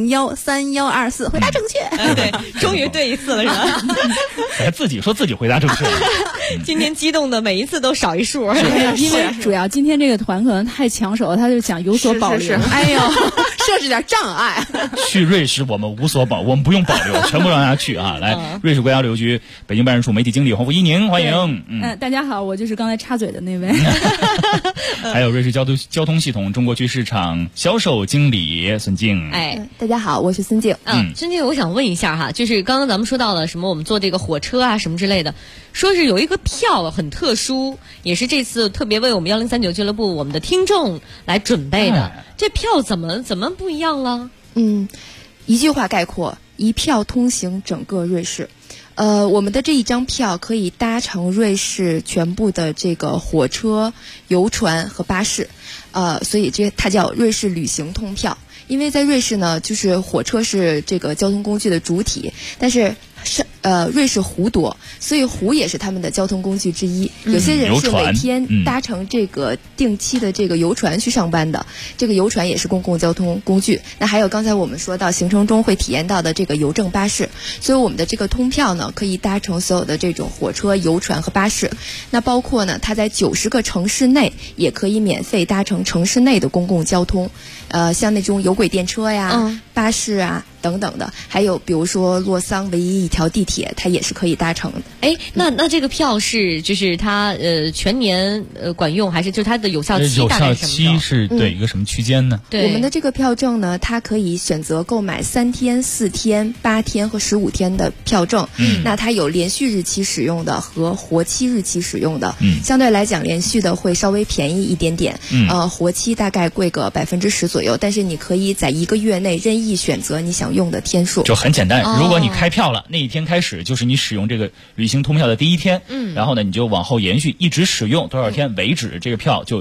8501-3124，回答正确。 对，终于对一次了是吧？ 自己说自己回答正确。 今天激动的每一次都少一数， 因为主要今天这个团可能太抢手了，他就想有所保留。 哎呦，设置点障碍。 去瑞士我们无所保，我们不用保留，全部让大家去啊！来，瑞士国家旅游局北京办事处媒体经理黄福一宁，欢迎。 大家好，我就是刚才插嘴的那位。 还有瑞士交通系统中国区市场销售经理孙静。 大家好，我是孙静。 孙静，我想问一下哈，就是刚刚咱们说到了什么，我们坐这个火车啊什么之类的，说是有一个票很特殊，也是这次特别为我们1039俱乐部我们的听众来准备的。这票怎么不一样了？ 一句话概括，一票通行整个瑞士。我们的这一张票可以搭乘瑞士全部的这个火车、游船和巴士，所以它叫瑞士旅行通票。因为在瑞士呢，就是火车是这个交通工具的主体，但是瑞士湖多，所以湖也是他们的交通工具之一。有些人是每天搭乘这个定期的这个游船去上班的，这个游船也是公共交通工具。那还有刚才我们说到行程中会体验到的这个邮政巴士，所以我们的这个通票呢，可以搭乘所有的这种火车、游船和巴士。那包括呢，它在90个城市内也可以免费搭乘城市内的公共交通，像那种有轨电车呀、巴士啊等等的，还有比如说洛桑唯一一条地铁，它也是可以搭乘的。 那这个票是就是它全年管用，还是就是它的有效期大概是什么？ 有效期是对一个什么区间呢？ 我们的这个票证呢，它可以选择购买3天、4天、8天和15天的票证。那它有连续日期使用的和活期日期使用的。相对来讲，连续的会稍微便宜一点点。活期大概贵个10%左右，但是你可以在1个月内任意选择你想用的天数。 就很简单，如果你开票了，那一天开始就是你使用这个旅行通票的第一天。然后呢，你就往后延续，一直使用多少天为止，这个票就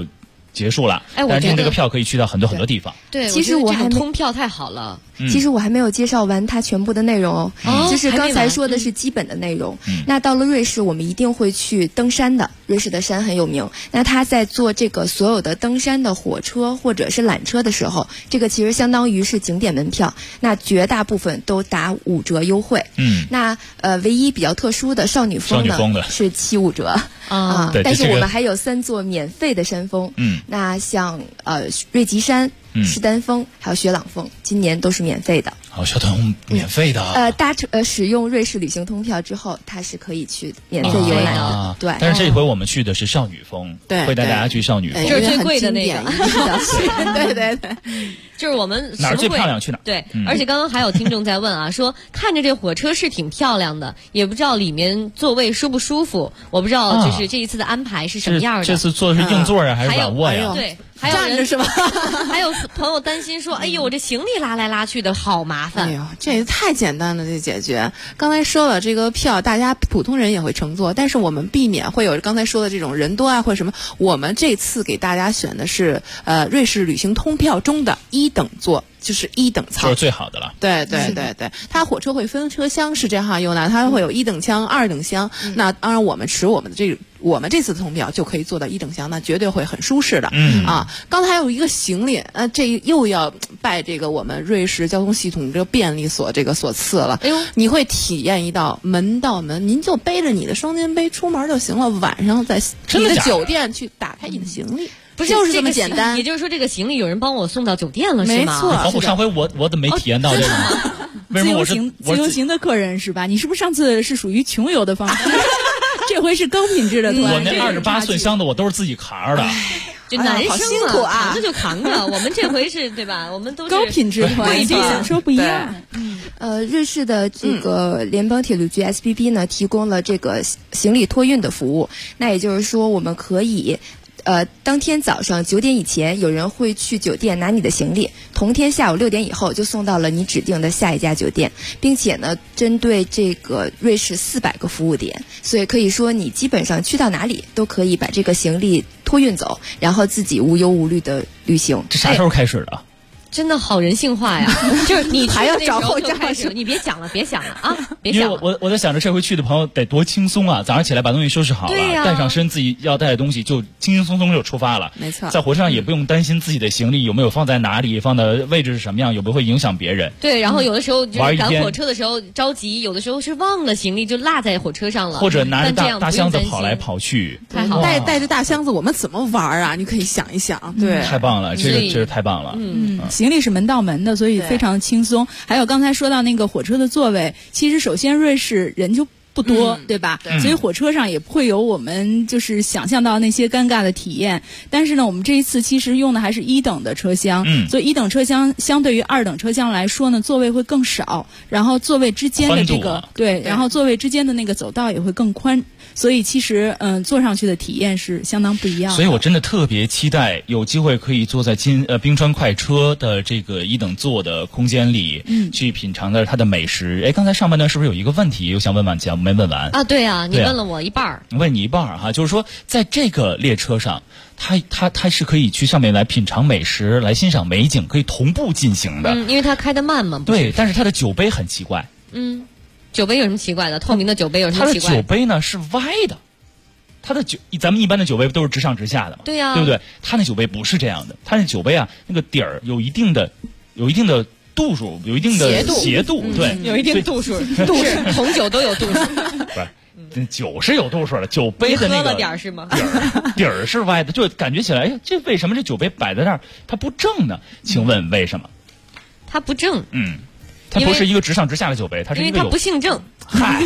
结束了。 哎， 但是这个票可以去到很多很多地方。 对， 其实我还没通票太好了。 其实我还没有介绍完它全部的内容哦。就是刚才说的是基本的内容。那到了瑞士，我们一定会去登山的。瑞士的山很有名。那他在做这个所有的登山的火车或者是缆车的时候，这个其实相当于是景点门票。那绝大部分都打5折优惠。那唯一比较特殊的少女峰呢是75折啊。但是我们还有3座免费的山峰。那像瑞吉山、士丹峰还有雪朗峰，今年都是免费的。 雪朗峰免费的。 使用瑞士旅行通票之后，它是可以去免费游览的。对。 但是这回我们去的是少女峰，会带大家去少女峰， 就是最贵的那个。 对。 就是我们哪儿最漂亮去哪儿。 对，而且刚刚还有听众在问啊，说看着这火车是挺漂亮的，也不知道里面座位舒不舒服。我不知道就是这一次的安排是什么样的。 这次坐的是硬座呀，还是软卧呀？ 对。还有站着是吧？ 还有朋友担心说：“哎呦，我这行李拉来拉去的好麻烦。” 哎呦，这太简单了，这解决。刚才说了，这个票大家普通人也会乘坐，但是我们避免会有刚才说的这种人多啊或者什么。我们这次给大家选的是瑞士旅行通票中的1等座。就是1等舱， 就是最好的了。 对，它火车会分车厢是这样哈，优娜，它会有1等舱、2等厢。那当然，我们持我们这次的通票就可以坐到1等厢，那绝对会很舒适的。刚才还有一个行李，这又要拜这个我们瑞士交通系统这个便利所赐了。哎呦，你会体验一道门到门，您就背着你的双肩背出门就行了，晚上在你的酒店去打开你的行李。不就是这么简单？ 也就是说，这个行李有人帮我送到酒店了，是吗？ 没错。 上回我怎么没体验到这个？为什么自由行的客人是吧？你是不是上次是属于穷游的方式？这回是高品质的团。 我那28寸箱子我都是自己扛着的。 这男生辛苦啊， 扛着就扛着。我们这回是对吧？我们都是高品质团，这享受不一样。 瑞士的这个联邦铁路局 SBB 呢，提供了这个行李托运的服务。那也就是说，我们可以。当天早上9点以前，有人会去酒店拿你的行李，同天下午6点以后就送到了你指定的下一家酒店，并且呢，针对这个瑞士400个服务点，所以可以说你基本上去到哪里都可以把这个行李托运走，然后自己无忧无虑的旅行。 这啥时候开始的？ 真的好人性化呀！就是你还要找后账开始，你别想了啊，别想了。 因为我在想着这回去的朋友得多轻松啊！早上起来把东西收拾好了，带上身自己要带的东西，就轻轻松松就出发了。 没错， 在火车上也不用担心自己的行李有没有放在哪里，放的位置是什么样，有没有会影响别人。 对，然后有的时候就是赶火车的时候着急，有的时候是忘了行李就落在火车上了， 或者拿着大箱子跑来跑去。 太好了， 带着大箱子我们怎么玩啊？你可以想一想。对， 太棒了，这是太棒了。 行李是门到门的，所以非常轻松。还有刚才说到那个火车的座位，其实首先瑞士人就不多，对吧？所以火车上也不会有我们就是想象到那些尴尬的体验。但是呢，我们这一次其实用的还是1等的车厢，所以1等车厢相对于2等车厢来说呢，座位会更少，然后座位之间的这个然后座位之间的那个走道也会更宽。所以其实坐上去的体验是相当不一样的。 所以我真的特别期待有机会可以坐在冰川快车的这个1等座的空间里，去品尝的它的美食。哎，刚才上半段是不是有一个问题我想问完没问完啊？对啊，你问了我一半儿。 问你一半儿哈，就是说在这个列车上，它是可以去上面来品尝美食、来欣赏美景，可以同步进行的。 因为它开得慢嘛。 对，但是它的酒杯很奇怪。 酒杯有什么奇怪的？透明的酒杯有什么奇怪的？ 它的酒杯呢是歪的，咱们一般的酒杯都是直上直下的嘛， 对呀， 对不对？它那酒杯不是这样的，它那酒杯啊，那个底儿有一定的度数，有一定的斜度，对， 有一定度数，红酒都有度数， 不是，酒是有度数的，酒杯的那个喝了点是吗？ 底儿是歪的，就感觉起来，这为什么这酒杯摆在那儿它不正呢？请问为什么？ 它不正， 它不是一个直上直下的酒杯，它是一个因为它不姓郑。 嗨，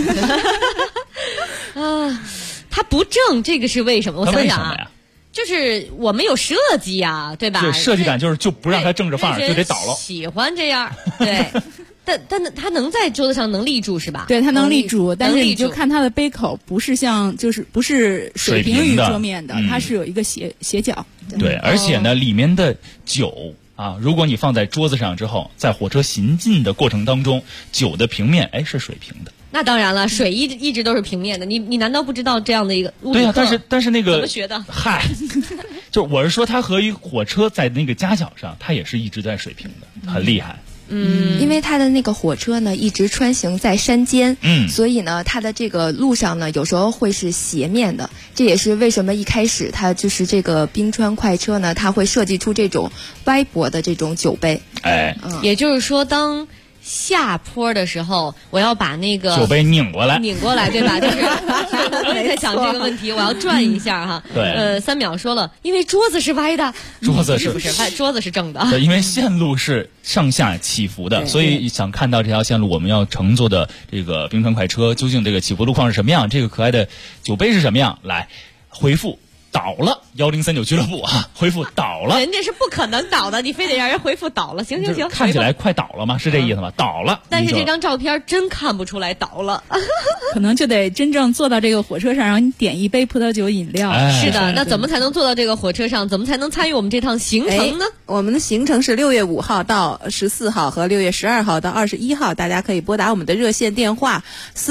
它不正，这个是为什么？我想想啊， 就是我们有设计啊，对吧？ 对，设计感就不让它正着放，就得倒了。 喜欢这样，对。但它能在桌子上能立住是吧？ 对，它能立住，但是你就看它的杯口不是不是水平于桌面的，它是有一个斜角。 对，而且呢，里面的酒啊，如果你放在桌子上之后，在火车行进的过程当中，酒的平面是水平的。 那当然了，水一直都是平面的。你难道不知道这样的一个物理课？ 对啊，但是那个怎么学的？ 嗨， 就我是说，它和火车在那个夹角上，它也是一直在水平的，很厉害。 因为它的那个火车呢一直穿行在山间，所以呢它的这个路上呢有时候会是斜面的，这也是为什么一开始它就是这个冰川快车呢，它会设计出这种歪脖的这种酒杯。 也就是说当下坡的时候，我要把那个酒杯拧过来， 对吧？就是我也在想这个问题，我要转一下哈。 对 ，3秒说了，因为桌子是歪的， 桌子是不是？桌子是正的。 对，因为线路是上下起伏的，所以想看到这条线路我们要乘坐的这个冰川快车究竟这个起伏路况是什么样，这个可爱的酒杯是什么样，来回复。倒了1039俱乐部啊，回复倒了， 人家是不可能倒的，你非得让人回复倒了，行， 看起来快倒了吗？是这意思吗？倒了， 但是这张照片真看不出来倒了， 可能就得真正坐到这个火车上，让你点一杯葡萄酒饮料。 是的，那怎么才能坐到这个火车上？怎么才能参与我们这趟行程呢？ 我们的行程是6月5号到14号和6月12号到21号，大家可以拨打我们的热线电话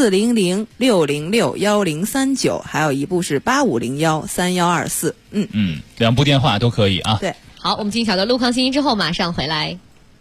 400-606-1039，还有一部是8501-3124。 2部电话都可以啊。 对， 好，我们进小的路况信息之后马上回来。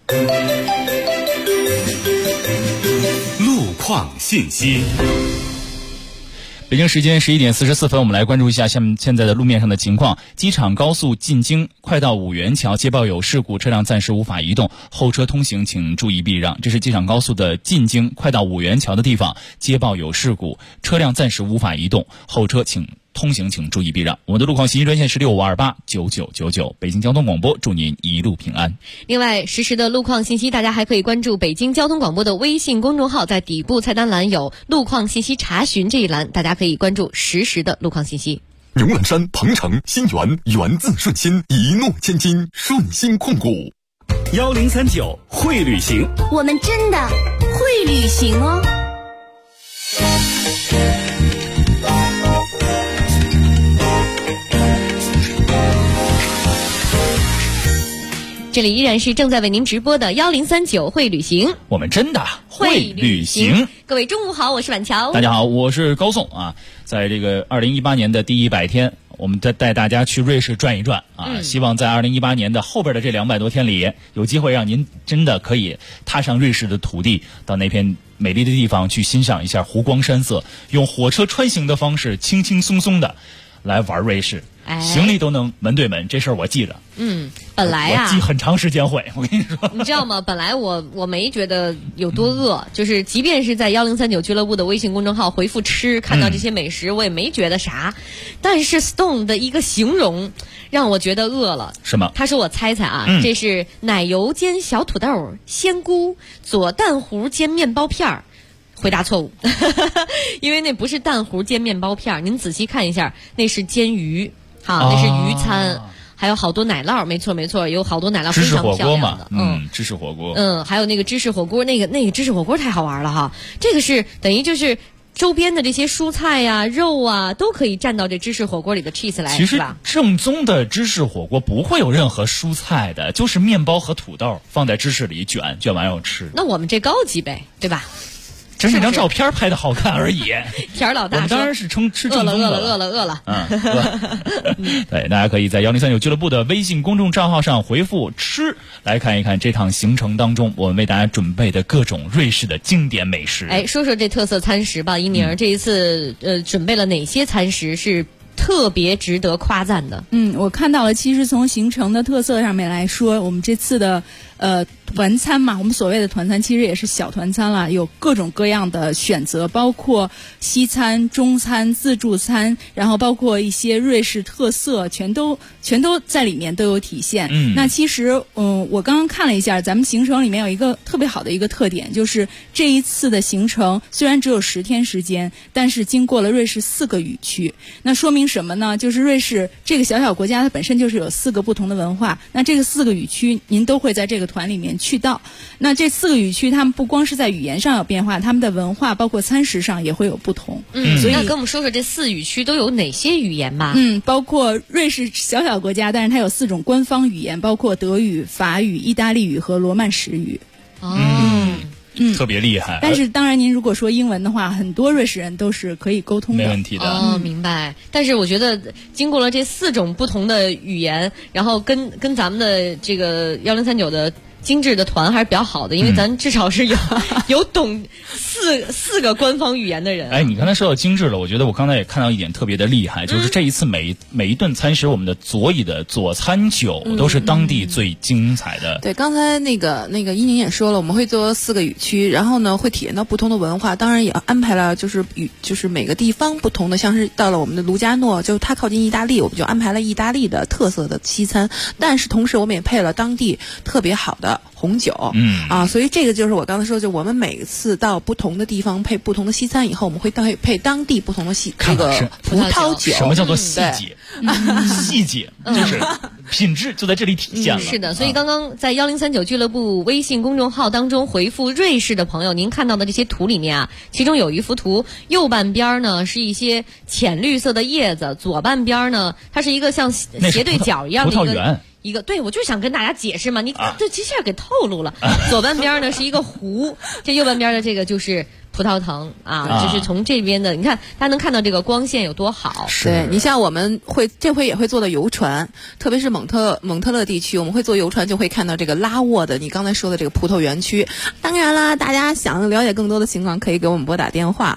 路况信息。 北京时间11点44分，我们来关注一下现在的路面上的情况。机场高速进京快到五元桥接报有事故，车辆暂时无法移动，后车通行请注意避让。这是机场高速的进京快到五元桥的地方，接报有事故，车辆暂时无法移动，后车通行请注意避让。我们的路况信息专线是65289999，北京交通广播，祝您一路平安。 另外，实时的路况信息，大家还可以关注北京交通广播的微信公众号，在底部菜单栏有路况信息查询这一栏，大家可以关注实时的路况信息。 牛栏山、鹏城、新源，源自顺心，一诺千金，顺心控股。 1039会旅行， 我们真的会旅行哦。 这里依然是正在为您直播的1039会旅行， 我们真的会旅行。 各位中午好，我是婉乔。 大家好，我是高颂啊。在这个2018年的第100天，我们再带大家去瑞士转一转啊。希望在2018年的后边的这200多天里，有机会让您真的可以踏上瑞士的土地，到那片美丽的地方去欣赏一下湖光山色，用火车穿行的方式，轻轻松松的来玩瑞士。行李都能门对门，这事儿我记着。 本来啊， 我记很长时间会。我跟你说， 你知道吗？本来我没觉得有多饿，就是即便是在1039俱乐部的微信公众号回复吃，看到这些美食，我也没觉得啥。但是 Stone 的一个形容让我觉得饿了。 什么？ 他说我猜猜啊，这是奶油煎小土豆、鲜菇、佐蛋糊煎面包片儿。回答错误，因为那不是蛋糊煎面包片儿，您仔细看一下，那是煎鱼。好，那是鱼餐，还有好多奶酪，没错，有好多奶酪非常漂亮的， 芝士火锅， 还有那个芝士火锅，那个芝士火锅太好玩了哈，这个是等于就是周边的这些蔬菜呀、肉啊，都可以蘸到这芝士火锅里的 cheese 来， 其实正宗的芝士火锅不会有任何蔬菜的，就是面包和土豆放在芝士里卷完要吃。 那我们这高级呗，对吧？ 只是那张照片拍的好看而已。 田儿老大， 我们当然是吃正宗的。 饿了。 对，大家可以在1039俱乐部的微信公众账号上回复"吃"，来看一看这趟行程当中我们为大家准备的各种瑞士的经典美食。 说说这特色餐食吧，一宁这一次准备了哪些餐食是特别值得夸赞的？ 我看到了，其实从行程的特色上面来说，我们这次的团餐嘛，我们所谓的团餐其实也是小团餐了，有各种各样的选择，包括西餐、中餐、自助餐，然后包括一些瑞士特色，全都在里面都有体现。那其实我刚刚看了一下，咱们行程里面有一个特别好的一个特点，就是这一次的行程虽然只有10天时间，但是经过了瑞士4个语区。那说明什么呢？就是瑞士这个小国家它本身就是有4个不同的文化，那这个4个语区您都会在这个团里面去到。那这4个语区他们不光是在语言上有变化，他们的文化包括餐食上也会有不同。 所以那跟我们说说这4语区都有哪些语言吧。 包括瑞士小国家，但是它有4种官方语言，包括德语、法语、意大利语和罗曼史语。 特别厉害。 但是当然，您如果说英文的话，很多瑞士人都是可以沟通的， 没问题的。 哦，明白。但是我觉得经过了这4种不同的语言，然后跟咱们的这个1039的精致的团还是比较好的，因为咱至少是有懂四个官方语言的人。 哎，你刚才说到精致了，我觉得我刚才也看到一点特别的厉害，就是这一次每一顿餐食，我们的佐以的佐餐酒都是当地最精彩的。 对，刚才那个伊宁也说了，我们会做4个语区，然后呢会体验到不同的文化，当然也安排了就是每个地方不同的，像是到了我们的卢加诺，就它靠近意大利，我们就安排了意大利的特色的西餐，但是同时我们也配了当地特别好的红酒，所以这个就是我刚才说，就我们每次到不同的地方配不同的西餐以后，我们会配当地不同的这个葡萄酒。 什么叫做细节？细节就是品质就在这里体现了。 是的，所以刚刚在1039俱乐部微信公众号当中回复瑞士的朋友，您看到的这些图里面啊，其中有一幅图，右半边呢是一些浅绿色的叶子，左半边呢它是一个像斜对角一样的一个对，我就想跟大家解释嘛，你这其实给透露了。左半边呢是一个湖，这右半边的这个就是葡萄藤就是从这边的，你看大家能看到这个光线有多好。 对，你像我们这回也会做的游船，特别是蒙特勒地区，我们会做游船，就会看到这个拉沃的你刚才说的这个葡萄园区。当然啦，大家想了解更多的情况，可以给我们拨打电话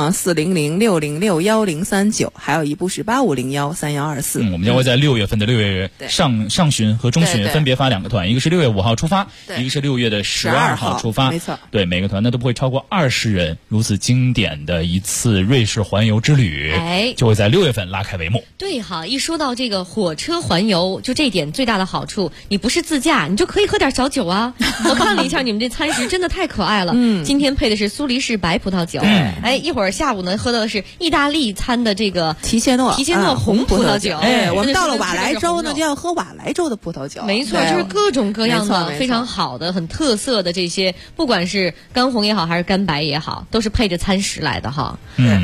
400-606-1039，还有一部是8501-3124。 我们将会在6月份的6月上旬和中旬分别发2个团，一个是6月5号出发，一个是6月的12号出发。 没错， 对，每个团呢都不会超过20人。如此经典的一次瑞士环游之旅，就会在6月份拉开帷幕。 对哈，一说到这个火车环游，就这一点最大的好处，你不是自驾，你就可以喝点小酒啊。我看了一下你们这餐食，真的太可爱了。今天配的是苏黎世白葡萄酒，一会儿下午呢喝的是意大利餐的这个提切诺红葡萄酒。 我们到了瓦莱州呢，就要喝瓦莱州的葡萄酒。 没错，就是各种各样的非常好的、很特色的这些，不管是干红也好，还是干白也好。都是配着餐食来的哈。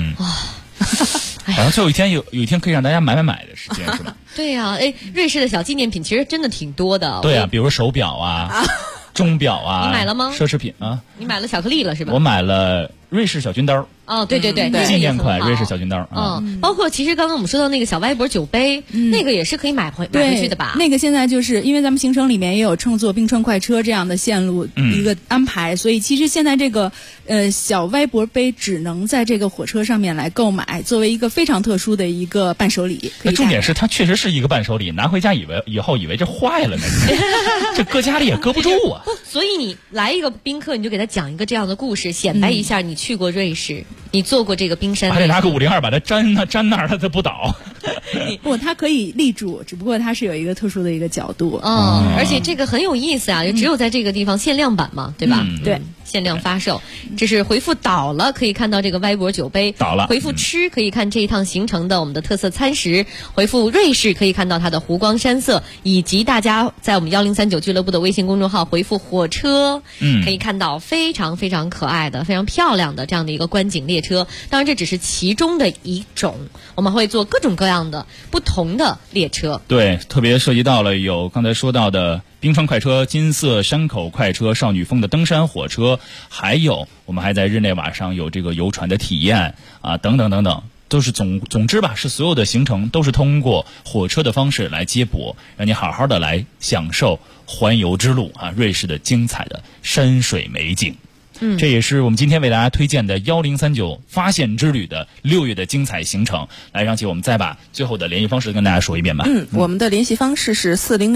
好像最后一天有一天可以让大家买的时间是吧？ 对呀，瑞士的小纪念品其实真的挺多的。 对啊，比如手表啊、钟表啊。 你买了吗？ 奢侈品啊。 你买了巧克力了是吧？ 我买了瑞士小军刀。 哦，对， 纪念款瑞士小军刀。 包括其实刚刚我们说到那个小歪脖酒杯，那个也是可以买回去的吧？ 那个现在就是因为咱们行程里面也有乘坐冰川快车这样的线路一个安排，所以其实现在这个小歪脖杯只能在这个火车上面来购买，作为一个非常特殊的一个伴手礼。 重点是它确实是一个伴手礼，拿回家以后以为这坏了呢，这搁家里也搁不住啊。 所以你来一个宾客，你就给他讲一个这样的故事，显摆一下你去过瑞士。你做过这个冰山， 还得拿个502把它粘那儿，它才不倒。 不，它可以立住，只不过它是有一个特殊的一个角度。 而且这个很有意思啊，只有在这个地方限量版嘛，对吧？ 对， 限量发售。这是回复倒了可以看到这个歪脖酒杯， 倒了。 回复吃可以看这一趟行程的我们的特色餐食，回复瑞士可以看到它的湖光山色，以及大家在我们1039俱乐部的微信公众号回复火车，可以看到非常非常可爱的、非常漂亮的这样的一个观景列车。当然这只是其中的一种，我们会做各种各样的不同的列车。 对，特别涉及到了有刚才说到的冰川快车、金色山口快车、少女峰的登山火车，还有我们还在日内瓦上有这个游船的体验等等等等，都是总之吧，是所有的行程都是通过火车的方式来接驳，让你好好的来享受环游之路瑞士的精彩的山水美景。这也是我们今天为大家推荐的1039发现之旅的6月的精彩行程。来，让我们再把最后的联系方式跟大家说一遍吧。 我们的联系方式是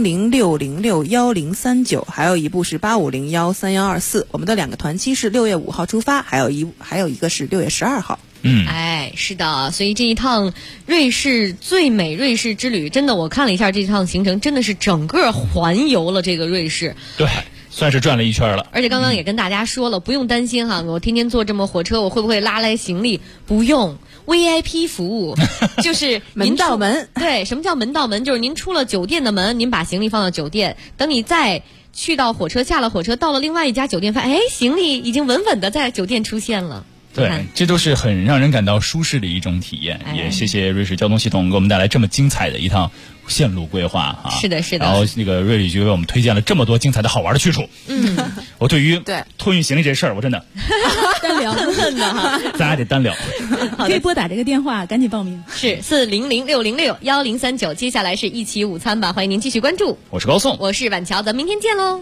400-606-1039，还有一部是8501-3124。我们的2个团期是6月5号出发，还有一个是6月12号。 是的，所以这一趟瑞士最美瑞士之旅，真的我看了一下这趟行程，真的是整个环游了这个瑞士。 对。算是转了一圈了， 而且刚刚也跟大家说了，不用担心哈，我天天坐这么火车，我会不会拉来行李？不用 ，VIP 服务就是门到门。 对，什么叫门到门？就是您出了酒店的门，您把行李放到酒店，等你再去到火车，下了火车，到了另外一家酒店，发现行李已经稳稳的在酒店出现了。 对，这都是很让人感到舒适的一种体验。也谢谢瑞士交通系统给我们带来这么精彩的一趟线路规划啊！ 是的，是的。 然后那个瑞旅局为我们推荐了这么多精彩的好玩的去处。我对于托运行李这事儿，我真的单聊呢哈， 咱俩得单聊。 可以拨打这个电话，赶紧报名。 是400-606-1039。接下来是一起午餐吧，欢迎您继续关注。 我是高颂， 我是晚乔，咱明天见喽。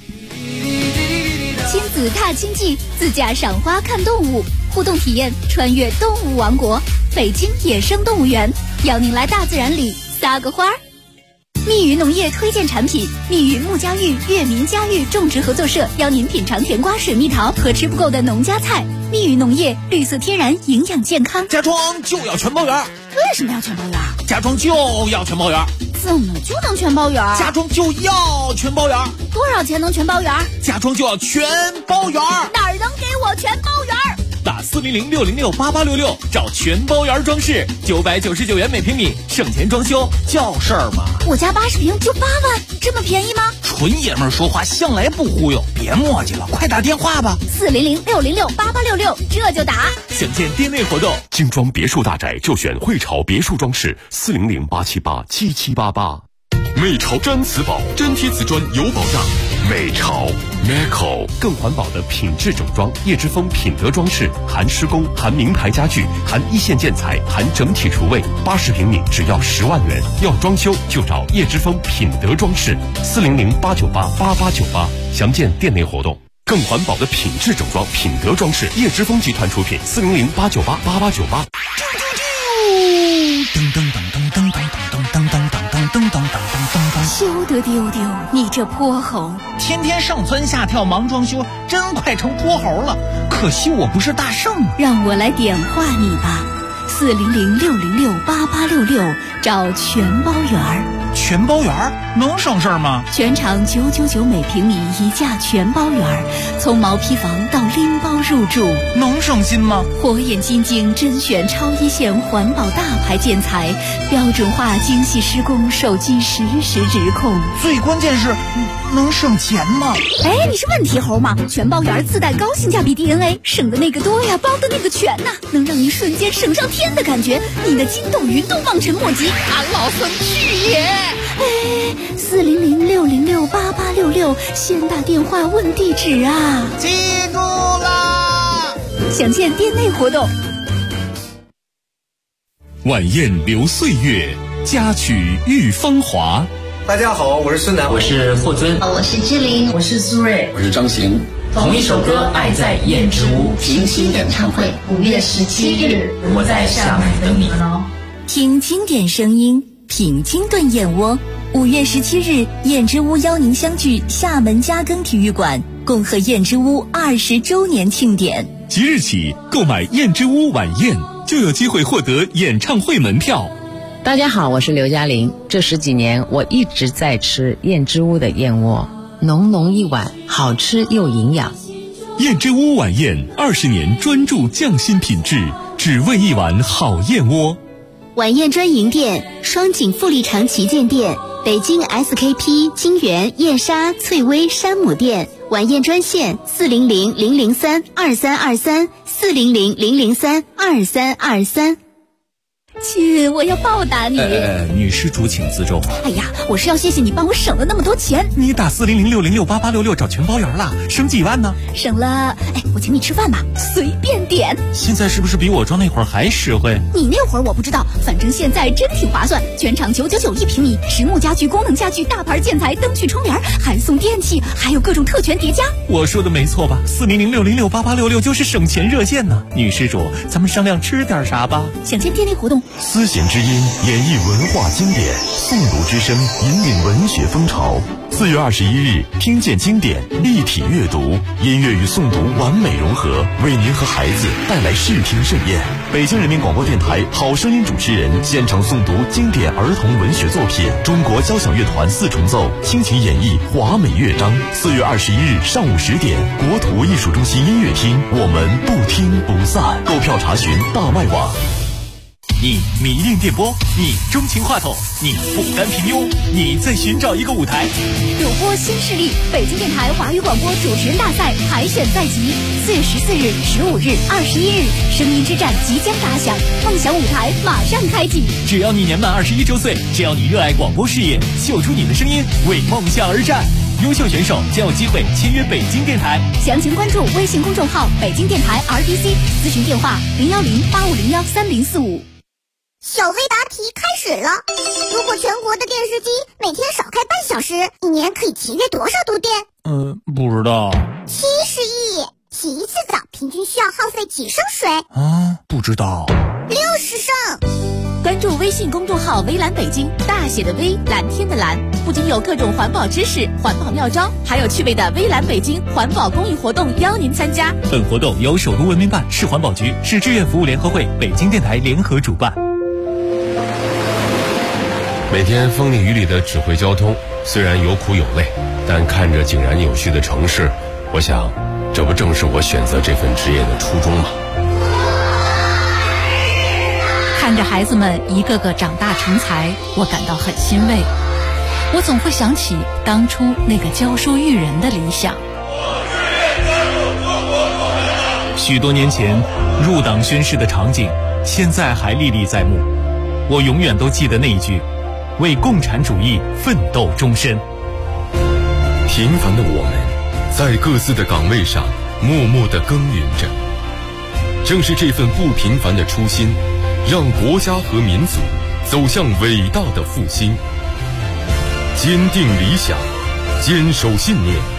亲子踏青记，自驾赏花看动物，互动体验穿越动物王国，北京野生动物园，邀您来大自然里撒个花儿。密语农业推荐产品，密语木家育悦民家育种植合作社邀您品尝甜瓜、水蜜桃和吃不够的农家菜。密语农业，绿色天然，营养健康。 家装就要全包圆。 为什么要全包圆？ 家装就要全包圆。 怎么就能全包圆？ 家装就要全包圆。 多少钱能全包圆？ 家装就要全包圆。 哪儿能给我全包圆？ 打400-606-8866找全包圆装饰，999元每平米，省钱装修叫事儿吗？ 我家80平就8万，这么便宜吗？ 纯爷们儿说话向来不忽悠，别磨叽了，快打电话吧。 400-606-8866，这就打。 详见店内活动。 精装别墅大宅就选汇潮别墅装饰，400-878-7788。美潮毡瓷宝，粘贴瓷砖有保障。美潮 Meco 更环保的品质整装，叶之峰品德装饰，含施工，含名牌家具，含一线建材，含整体厨卫，80平米只要10万元。要装修就找叶之峰品德装饰，400-898-8898。详见店内活动。更环保的品质整装，品德装饰，叶之峰集团出品，400-898-8898。 噔噔噔噔噔噔噔噔噔噔噔噔噔噔。 休得丢丢，你这泼猴！ 天天上蹿下跳忙装修，真快成泼猴了。可惜我不是大圣。 让我来点化你吧，400-606-8866，找全包圆儿。 全包圆儿能省事儿吗？ 全场999每平米一价全包圆儿，从毛坯房到拎包入住， 能省心吗？ 火眼金睛甄选超一线环保大牌建材，标准化精细施工，手机实时直控。 最关键是能省钱吗？ 哎，你是问题猴吗？全包圆自带高性价比 DNA， 省的那个多呀，包的那个全呐，能让你瞬间省上天的感觉，你的筋斗云都望尘莫及。 俺老孙去也！ 哎，400-606-8866，先打电话问地址啊！ 记住啦！ 详见店内活动。 晚宴留岁月，佳曲遇芳华。 大家好，我是孙楠， 我是霍尊， 我是志玲， 我是苏芮， 我是张行。 同一首歌，爱在燕之屋平行演唱会，5月17日， 我在厦门等你们哦。 听经典声音，品清炖燕窝。5月17日，燕之屋邀您相聚厦门嘉庚体育馆，共贺燕之屋20周年庆典。 即日起购买燕之屋晚宴，就有机会获得演唱会门票。 大家好，我是刘嘉玲。这10几年，我一直在吃燕之屋的燕窝，浓浓一碗，好吃又营养。 燕之屋晚宴20年专注匠心品质，只为一碗好燕窝。 晚宴专营店：双井富力城旗舰店、北京 SKP 金源燕莎翠微山姆店。晚宴专线400-003-2323，400-003-2323。亲，我要报答你。 女施主请自重。 哎呀，我是要谢谢你帮我省了那么多钱。 你打400-606-8866找全包圆了，省几万呢？ 省了，我请你吃饭吧，随便点。 现在是不是比我装那会儿还实惠？ 你那会儿我不知道，反正现在真挺划算。全场999一平米，实木家具、功能家具、大牌建材、灯具、窗帘，还送电器，还有各种特权叠加。 我说的没错吧？400-606-8866就是省钱热线呢。女施主，咱们商量吃点啥吧？ 想见店内活动。 丝弦之音演绎文化经典，诵读之声引领文学风潮。4月21日，听见经典，立体阅读，音乐与诵读完美融合，为您和孩子带来视听盛宴。北京人民广播电台好声音主持人现场诵读经典儿童文学作品，中国交响乐团4重奏倾情演绎华美乐章。4月21日上午10点，国土艺术中心音乐厅，我们不听不散。购票查询大麦网。 你迷恋电波，你钟情话筒，你不甘平庸，你在寻找一个舞台。 主播新势力，北京电台华语广播主持人大赛海选在即，4月14日、15日、21日，声音之战即将打响，梦想舞台马上开启。 只要你年满21周岁，只要你热爱广播事业，秀出你的声音，为梦想而战。优秀选手将有机会签约北京电台。 详情关注微信公众号北京电台 RDC， 咨询电话010-8501-3045。 小飞答题开始了。如果全国的电视机每天少开半小时，一年可以节约多少度电？ 不知道。 70亿。洗一次澡平均需要耗费几升水？ 不知道。 60升。 关注微信公众号微蓝北京，大写的微，蓝天的蓝，不仅有各种环保知识、环保妙招，还有趣味的微蓝北京环保公益活动邀您参加。 本活动由首都文明办、市环保局、市志愿服务联合会、北京电台联合主办。 每天风里雨里的指挥交通，虽然有苦有累，但看着井然有序的城市，我想，这不正是我选择这份职业的初衷吗？ 看着孩子们一个个长大成才，我感到很欣慰。我总会想起当初那个教书育人的理想。 许多年前入党宣誓的场景，现在还历历在目。我永远都记得那一句：为共产主义奋斗终身。 平凡的我们，在各自的岗位上默默地耕耘着。正是这份不平凡的初心，让国家和民族走向伟大的复兴。坚定理想，坚守信念，